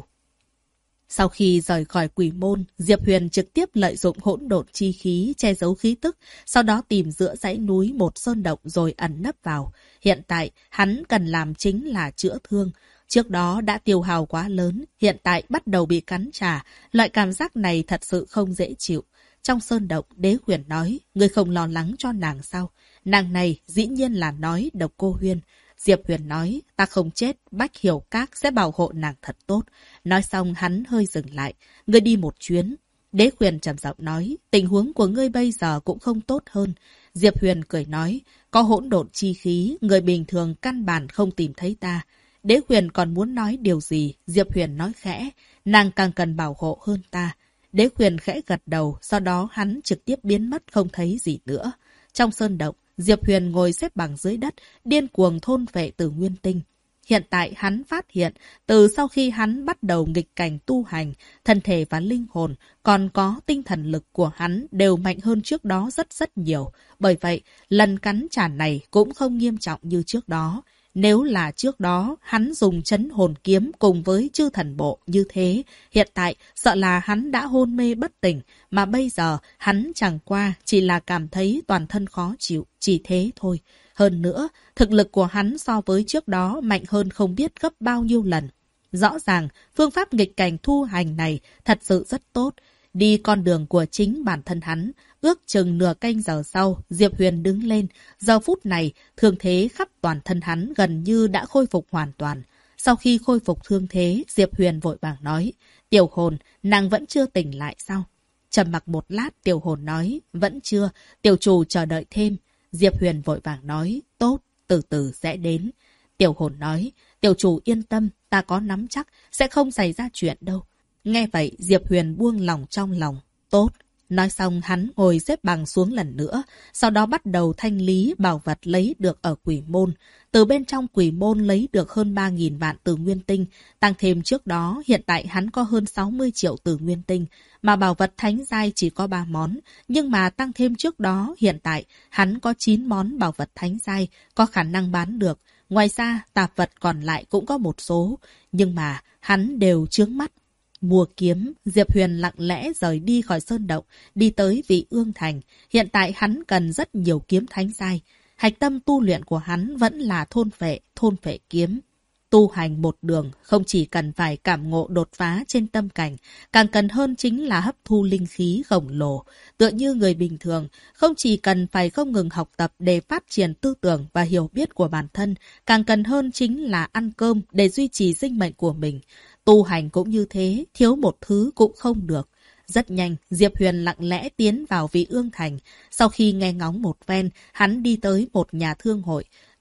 Sau khi rời khỏi quỷ môn, Diệp Huyền trực tiếp lợi dụng hỗn độn chi khí che giấu khí tức, sau đó tìm giữa dãy núi một sơn động rồi ẩn nấp vào. Hiện tại, hắn cần làm chính là chữa thương. Trước đó đã tiêu hao quá lớn, hiện tại bắt đầu bị cắn trả. Loại cảm giác này thật sự không dễ chịu. Trong sơn động, Đế Huyền nói, ngươi không lo lắng cho nàng sao? Nàng này dĩ nhiên là nói Độc Cô Huyên. Diệp Huyền nói, ta không chết, Bách Hiểu Các sẽ bảo hộ nàng thật tốt. Nói xong hắn hơi dừng lại, ngươi đi một chuyến. Đế Huyền trầm giọng nói, tình huống của ngươi bây giờ cũng không tốt hơn. Diệp Huyền cười nói, có hỗn độn chi khí, người bình thường căn bản không tìm thấy ta. Đế Huyền còn muốn nói điều gì, Diệp Huyền nói khẽ, nàng càng cần bảo hộ hơn ta. Đế Huyền khẽ gật đầu, sau đó hắn trực tiếp biến mất không thấy gì nữa. Trong sơn động, Diệp Huyền ngồi xếp bằng dưới đất, điên cuồng thôn phệ Tử Nguyên Tinh. Hiện tại hắn phát hiện, từ sau khi hắn bắt đầu nghịch cảnh tu hành, thân thể và linh hồn, còn có tinh thần lực của hắn đều mạnh hơn trước đó rất nhiều. Bởi vậy, lần cắn trả này cũng không nghiêm trọng như trước đó. Nếu là trước đó, hắn dùng trấn hồn kiếm cùng với chư thần bộ như thế, hiện tại sợ là hắn đã hôn mê bất tỉnh, mà bây giờ hắn chẳng qua chỉ là cảm thấy toàn thân khó chịu, chỉ thế thôi. Hơn nữa, thực lực của hắn so với trước đó mạnh hơn không biết gấp bao nhiêu lần. Rõ ràng, phương pháp nghịch cảnh thu hành này thật sự rất tốt. Đi con đường của chính bản thân hắn, ước chừng nửa canh giờ sau, Diệp Huyền đứng lên. Giờ phút này, thương thế khắp toàn thân hắn gần như đã khôi phục hoàn toàn. Sau khi khôi phục thương thế, Diệp Huyền vội vàng nói, Tiểu Hồn, nàng vẫn chưa tỉnh lại sao? Trầm mặc một lát, Tiểu Hồn nói, vẫn chưa, tiểu chủ chờ đợi thêm. Diệp Huyền vội vàng nói, tốt, từ từ sẽ đến. Tiểu Hồn nói, tiểu chủ yên tâm, ta có nắm chắc, sẽ không xảy ra chuyện đâu. Nghe vậy, Diệp Huyền buông lòng trong lòng. Tốt. Nói xong hắn ngồi xếp bằng xuống lần nữa, sau đó bắt đầu thanh lý bảo vật lấy được ở quỷ môn. Từ bên trong quỷ môn lấy được hơn 3.000 vạn Tử Nguyên Tinh, tăng thêm trước đó hiện tại hắn có hơn 60 triệu Tử Nguyên Tinh, mà bảo vật thánh giai chỉ có 3 món, nhưng mà tăng thêm trước đó hiện tại hắn có 9 món bảo vật thánh giai có khả năng bán được. Ngoài ra tạp vật còn lại cũng có một số, nhưng mà hắn đều chướng mắt. Mua kiếm, Diệp Huyền lặng lẽ rời đi khỏi sơn động, đi tới Vị Ương Thành. Hiện tại hắn cần rất nhiều kiếm thánh giai. Hạch tâm tu luyện của hắn vẫn là thôn phệ kiếm. Tu hành một đường không chỉ cần phải cảm ngộ đột phá trên tâm cảnh, càng cần hơn chính là hấp thu linh khí khổng lồ. Tựa như người bình thường, không chỉ cần phải không ngừng học tập để phát triển tư tưởng và hiểu biết của bản thân, càng cần hơn chính là ăn cơm để duy trì sinh mệnh của mình. Tu hành cũng như thế, thiếu một thứ cũng không được. Rất nhanh, Diệp Huyền lặng lẽ tiến vào Vị Ương Thành. Sau khi nghe ngóng một ven, hắn đi tới một nhà thương hội.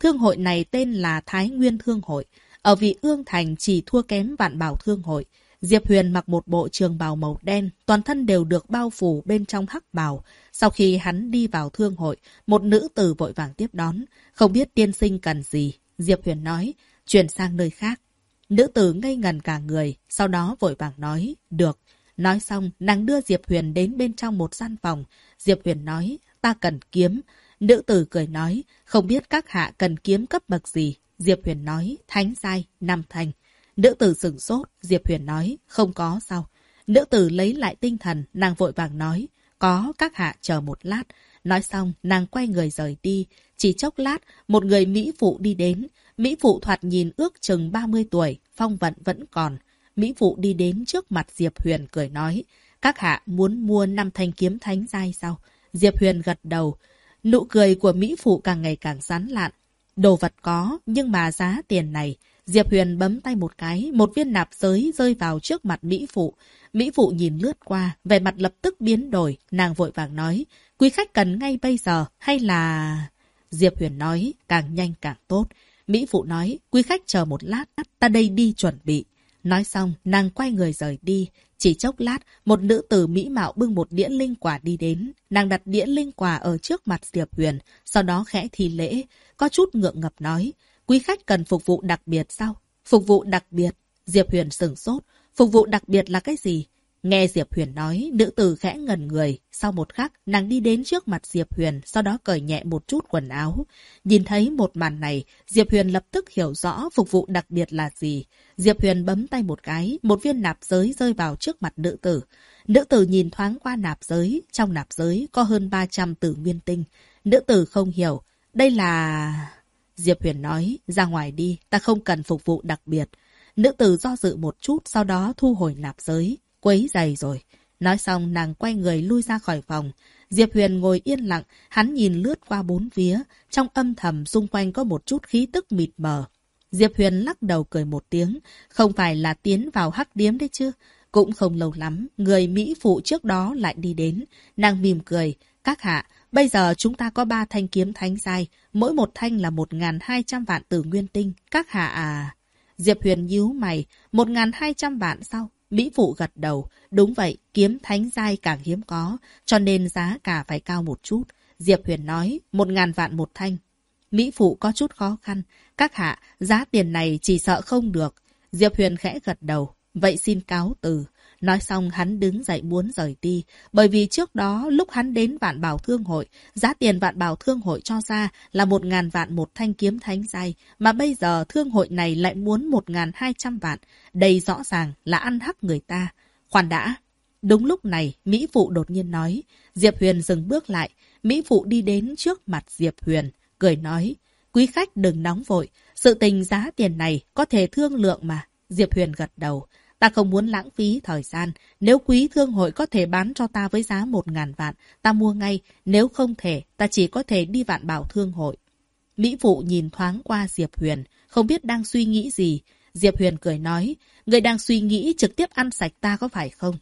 Thương hội này tên là Thái Nguyên Thương hội. Ở Vị Ương Thành chỉ thua kém Vạn Bảo Thương hội. Diệp Huyền mặc một bộ trường bào màu đen, toàn thân đều được bao phủ bên trong hắc bào. Sau khi hắn đi vào thương hội, một nữ tử vội vàng tiếp đón. Không biết tiên sinh cần gì. Diệp Huyền nói, chuyển sang nơi khác. Nữ tử ngây ngần cả người, sau đó vội vàng nói, được. Nói xong, nàng đưa Diệp Huyền đến bên trong một gian phòng. Diệp Huyền nói, ta cần kiếm. Nữ tử cười nói, không biết các hạ cần kiếm cấp bậc gì. Diệp Huyền nói, thánh giai, 5 thanh. Nữ tử sửng sốt, Diệp Huyền nói, không có sao. Nữ tử lấy lại tinh thần, nàng vội vàng nói, có, các hạ chờ một lát. Nói xong, nàng quay người rời đi. Chỉ chốc lát, một người Mỹ phụ đi đến. Mỹ phụ thoạt nhìn ước chừng 30 tuổi, phong vận vẫn còn. Mỹ phụ đi đến trước mặt Diệp Huyền cười nói, các hạ muốn mua 5 thanh kiếm thánh giai sao? Diệp Huyền gật đầu. Nụ cười của Mỹ phụ càng ngày càng sán lạn. Đồ vật có, nhưng mà giá tiền này. Diệp Huyền bấm tay một cái, một viên nạp giới rơi vào trước mặt Mỹ phụ. Mỹ phụ nhìn lướt qua, vẻ mặt lập tức biến đổi, nàng vội vàng nói, quý khách cần ngay bây giờ, hay là... Diệp Huyền nói, càng nhanh càng tốt. Mỹ phụ nói, quý khách chờ một lát, ta đây đi chuẩn bị. Nói xong, nàng quay người rời đi. Chỉ chốc lát, một nữ tử mỹ mạo bưng một đĩa linh quả đi đến. Nàng đặt đĩa linh quả ở trước mặt Diệp Huyền, sau đó khẽ thi lễ, có chút ngượng ngập nói, quý khách cần phục vụ đặc biệt sao? Phục vụ đặc biệt? Diệp Huyền sửng sốt, phục vụ đặc biệt là cái gì? Nghe Diệp Huyền nói, nữ tử khẽ ngẩn người. Sau một khắc, nàng đi đến trước mặt Diệp Huyền, sau đó cởi nhẹ một chút quần áo. Nhìn thấy một màn này, Diệp Huyền lập tức hiểu rõ phục vụ đặc biệt là gì. Diệp Huyền bấm tay một cái, một viên nạp giới rơi vào trước mặt nữ tử. Nữ tử nhìn thoáng qua nạp giới, trong nạp giới có hơn 300 tử nguyên tinh. Nữ tử không hiểu, đây là... Diệp Huyền nói, ra ngoài đi, ta không cần phục vụ đặc biệt. Nữ tử do dự một chút, sau đó thu hồi nạp giới. Quấy giày rồi. Nói xong nàng quay người lui ra khỏi phòng. Diệp Huyền ngồi yên lặng, hắn nhìn lướt qua bốn phía. Trong âm thầm xung quanh có một chút khí tức mịt mờ. Diệp Huyền lắc đầu cười một tiếng. Không phải là tiến vào hắc điếm đấy chứ. Cũng không lâu lắm, người Mỹ phụ trước đó lại đi đến. Nàng mỉm cười. Các hạ, bây giờ chúng ta có 3 thanh kiếm thánh giai. Mỗi một thanh là 1.200 vạn tử nguyên tinh. Các hạ à... Diệp Huyền nhíu mày. 1.200 vạn sao? Mỹ phụ gật đầu. Đúng vậy, kiếm thánh giai càng hiếm có, cho nên giá cả phải cao một chút. Diệp Huyền nói, 1.000 vạn một thanh. Mỹ phụ có chút khó khăn. Các hạ, giá tiền này chỉ sợ không được. Diệp Huyền khẽ gật đầu. Vậy xin cáo từ. Nói xong hắn đứng dậy muốn rời đi. Bởi vì trước đó lúc hắn đến Vạn Bảo Thương hội, giá tiền Vạn Bảo Thương hội cho ra là 1.000 vạn một thanh kiếm thánh giai. Mà bây giờ thương hội này lại muốn 1.200 vạn. Đây rõ ràng là ăn hắc người ta. Khoan đã. Đúng lúc này, Mỹ phụ đột nhiên nói. Diệp Huyền dừng bước lại. Mỹ phụ đi đến trước mặt Diệp Huyền, cười nói. Quý khách đừng nóng vội. Sự tình giá tiền này có thể thương lượng mà. Diệp Huyền gật đầu. Ta không muốn lãng phí thời gian. Nếu quý thương hội có thể bán cho ta với giá 1.000 vạn, ta mua ngay. Nếu không thể, ta chỉ có thể đi Vạn Bảo Thương hội. Mỹ phụ nhìn thoáng qua Diệp Huyền, không biết đang suy nghĩ gì. Diệp Huyền cười nói, người đang suy nghĩ trực tiếp ăn sạch ta có phải không?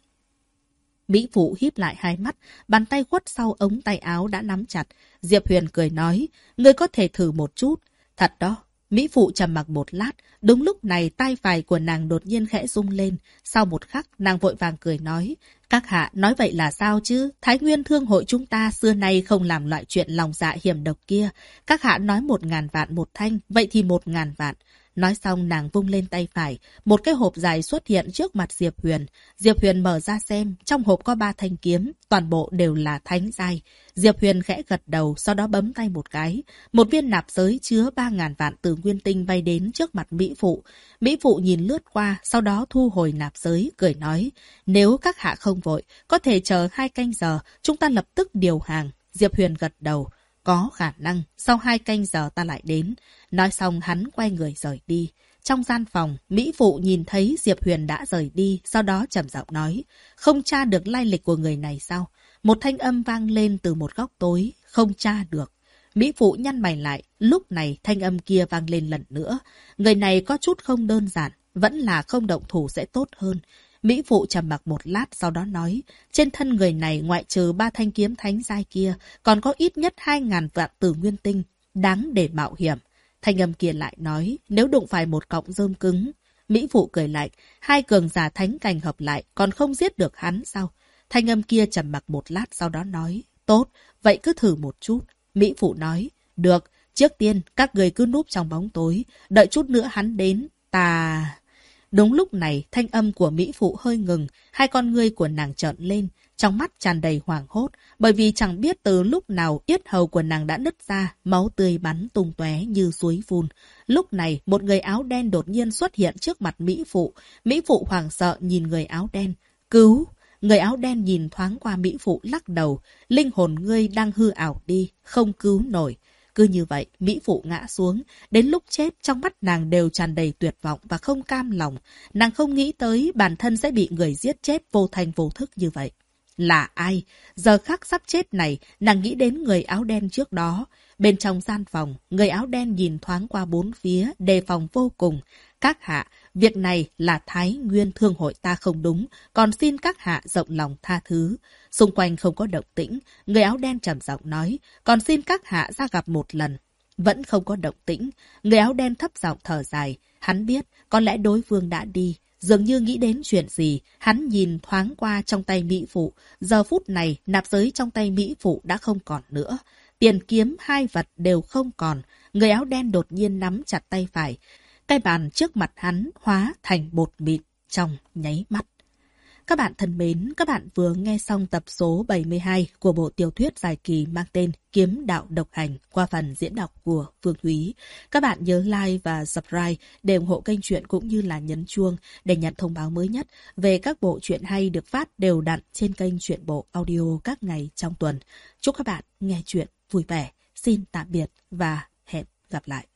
Mỹ phụ híp lại hai mắt, bàn tay khuất sau ống tay áo đã nắm chặt. Diệp Huyền cười nói, ngươi có thể thử một chút. Thật đó. Mỹ phụ trầm mặc một lát, đúng lúc này tay phải của nàng đột nhiên khẽ rung lên. Sau một khắc, nàng vội vàng cười nói, các hạ nói vậy là sao chứ? Thái Nguyên Thương hội chúng ta xưa nay không làm loại chuyện lòng dạ hiểm độc kia. Các hạ nói 1.000 vạn một thanh, vậy thì 1.000 vạn. Nói xong nàng vung lên tay phải, một cái hộp dài xuất hiện trước mặt Diệp Huyền. Diệp Huyền mở ra xem, trong hộp có 3 thanh kiếm, toàn bộ đều là thánh giai. Diệp Huyền khẽ gật đầu, sau đó bấm tay một cái. Một viên nạp giới chứa 3.000 vạn tử nguyên tinh bay đến trước mặt Mỹ phụ. Mỹ phụ nhìn lướt qua, sau đó thu hồi nạp giới, cười nói, nếu các hạ không vội, có thể chờ 2 canh giờ, chúng ta lập tức điều hàng. Diệp Huyền gật đầu. Có khả năng, sau 2 canh giờ ta lại đến. Nói xong hắn quay người rời đi. Trong gian phòng, Mỹ phụ nhìn thấy Diệp Huyền đã rời đi, sau đó trầm giọng nói, không tra được lai lịch của người này sao? Một thanh âm vang lên từ một góc tối, không tra được. Mỹ phụ nhăn mày lại, lúc này thanh âm kia vang lên lần nữa. Người này có chút không đơn giản, vẫn là không động thủ sẽ tốt hơn. Mỹ phụ trầm mặc một lát sau đó nói, trên thân người này ngoại trừ 3 thanh kiếm thánh giai kia, còn có ít nhất 2.000 vạn tử nguyên tinh, đáng để mạo hiểm. Thanh âm kia lại nói, nếu đụng phải một cọng rơm cứng. Mỹ Phụ cười lạnh, hai cường giả thánh cảnh hợp lại, còn không giết được hắn sao? Thanh âm kia trầm mặc một lát sau đó nói, tốt, vậy cứ thử một chút. Mỹ Phụ nói, được, trước tiên các người cứ núp trong bóng tối, đợi chút nữa hắn đến, ta... Đúng lúc này, thanh âm của Mỹ Phụ hơi ngừng, hai con ngươi của nàng trợn lên, trong mắt tràn đầy hoảng hốt, bởi vì chẳng biết từ lúc nào yết hầu của nàng đã nứt ra, máu tươi bắn tung tóe như suối phun. Lúc này, một người áo đen đột nhiên xuất hiện trước mặt Mỹ Phụ. Mỹ Phụ hoảng sợ nhìn người áo đen. Cứu! Người áo đen nhìn thoáng qua Mỹ Phụ lắc đầu. Linh hồn ngươi đang hư ảo đi, không cứu nổi. Cứ như vậy, Mỹ Phụ ngã xuống. Đến lúc chết, trong mắt nàng đều tràn đầy tuyệt vọng và không cam lòng. Nàng không nghĩ tới bản thân sẽ bị người giết chết vô thành vô thức như vậy. Là ai? Giờ khắc sắp chết này, nàng nghĩ đến người áo đen trước đó. Bên trong gian phòng, người áo đen nhìn thoáng qua bốn phía, đề phòng vô cùng. Các hạ, việc này là Thái Nguyên Thương hội ta không đúng, còn xin các hạ rộng lòng tha thứ. Xung quanh không có động tĩnh, người áo đen trầm giọng nói, còn xin các hạ ra gặp một lần. Vẫn không có động tĩnh, người áo đen thấp giọng thở dài. Hắn biết, có lẽ đối phương đã đi. Dường như nghĩ đến chuyện gì, hắn nhìn thoáng qua trong tay Mỹ Phụ. Giờ phút này, nạp giới trong tay Mỹ Phụ đã không còn nữa. Tiền kiếm hai vật đều không còn. Người áo đen đột nhiên nắm chặt tay phải. Cái bàn trước mặt hắn hóa thành bột mịn trong nháy mắt. Các bạn thân mến, các bạn vừa nghe xong tập số 72 của bộ tiểu thuyết dài kỳ mang tên Kiếm Đạo Độc Hành qua phần diễn đọc của Phương Thúy. Các bạn nhớ like và subscribe để ủng hộ kênh truyện cũng như là nhấn chuông để nhận thông báo mới nhất về các bộ truyện hay được phát đều đặn trên kênh Truyện Bộ Audio các ngày trong tuần. Chúc các bạn nghe truyện vui vẻ. Xin tạm biệt và hẹn gặp lại.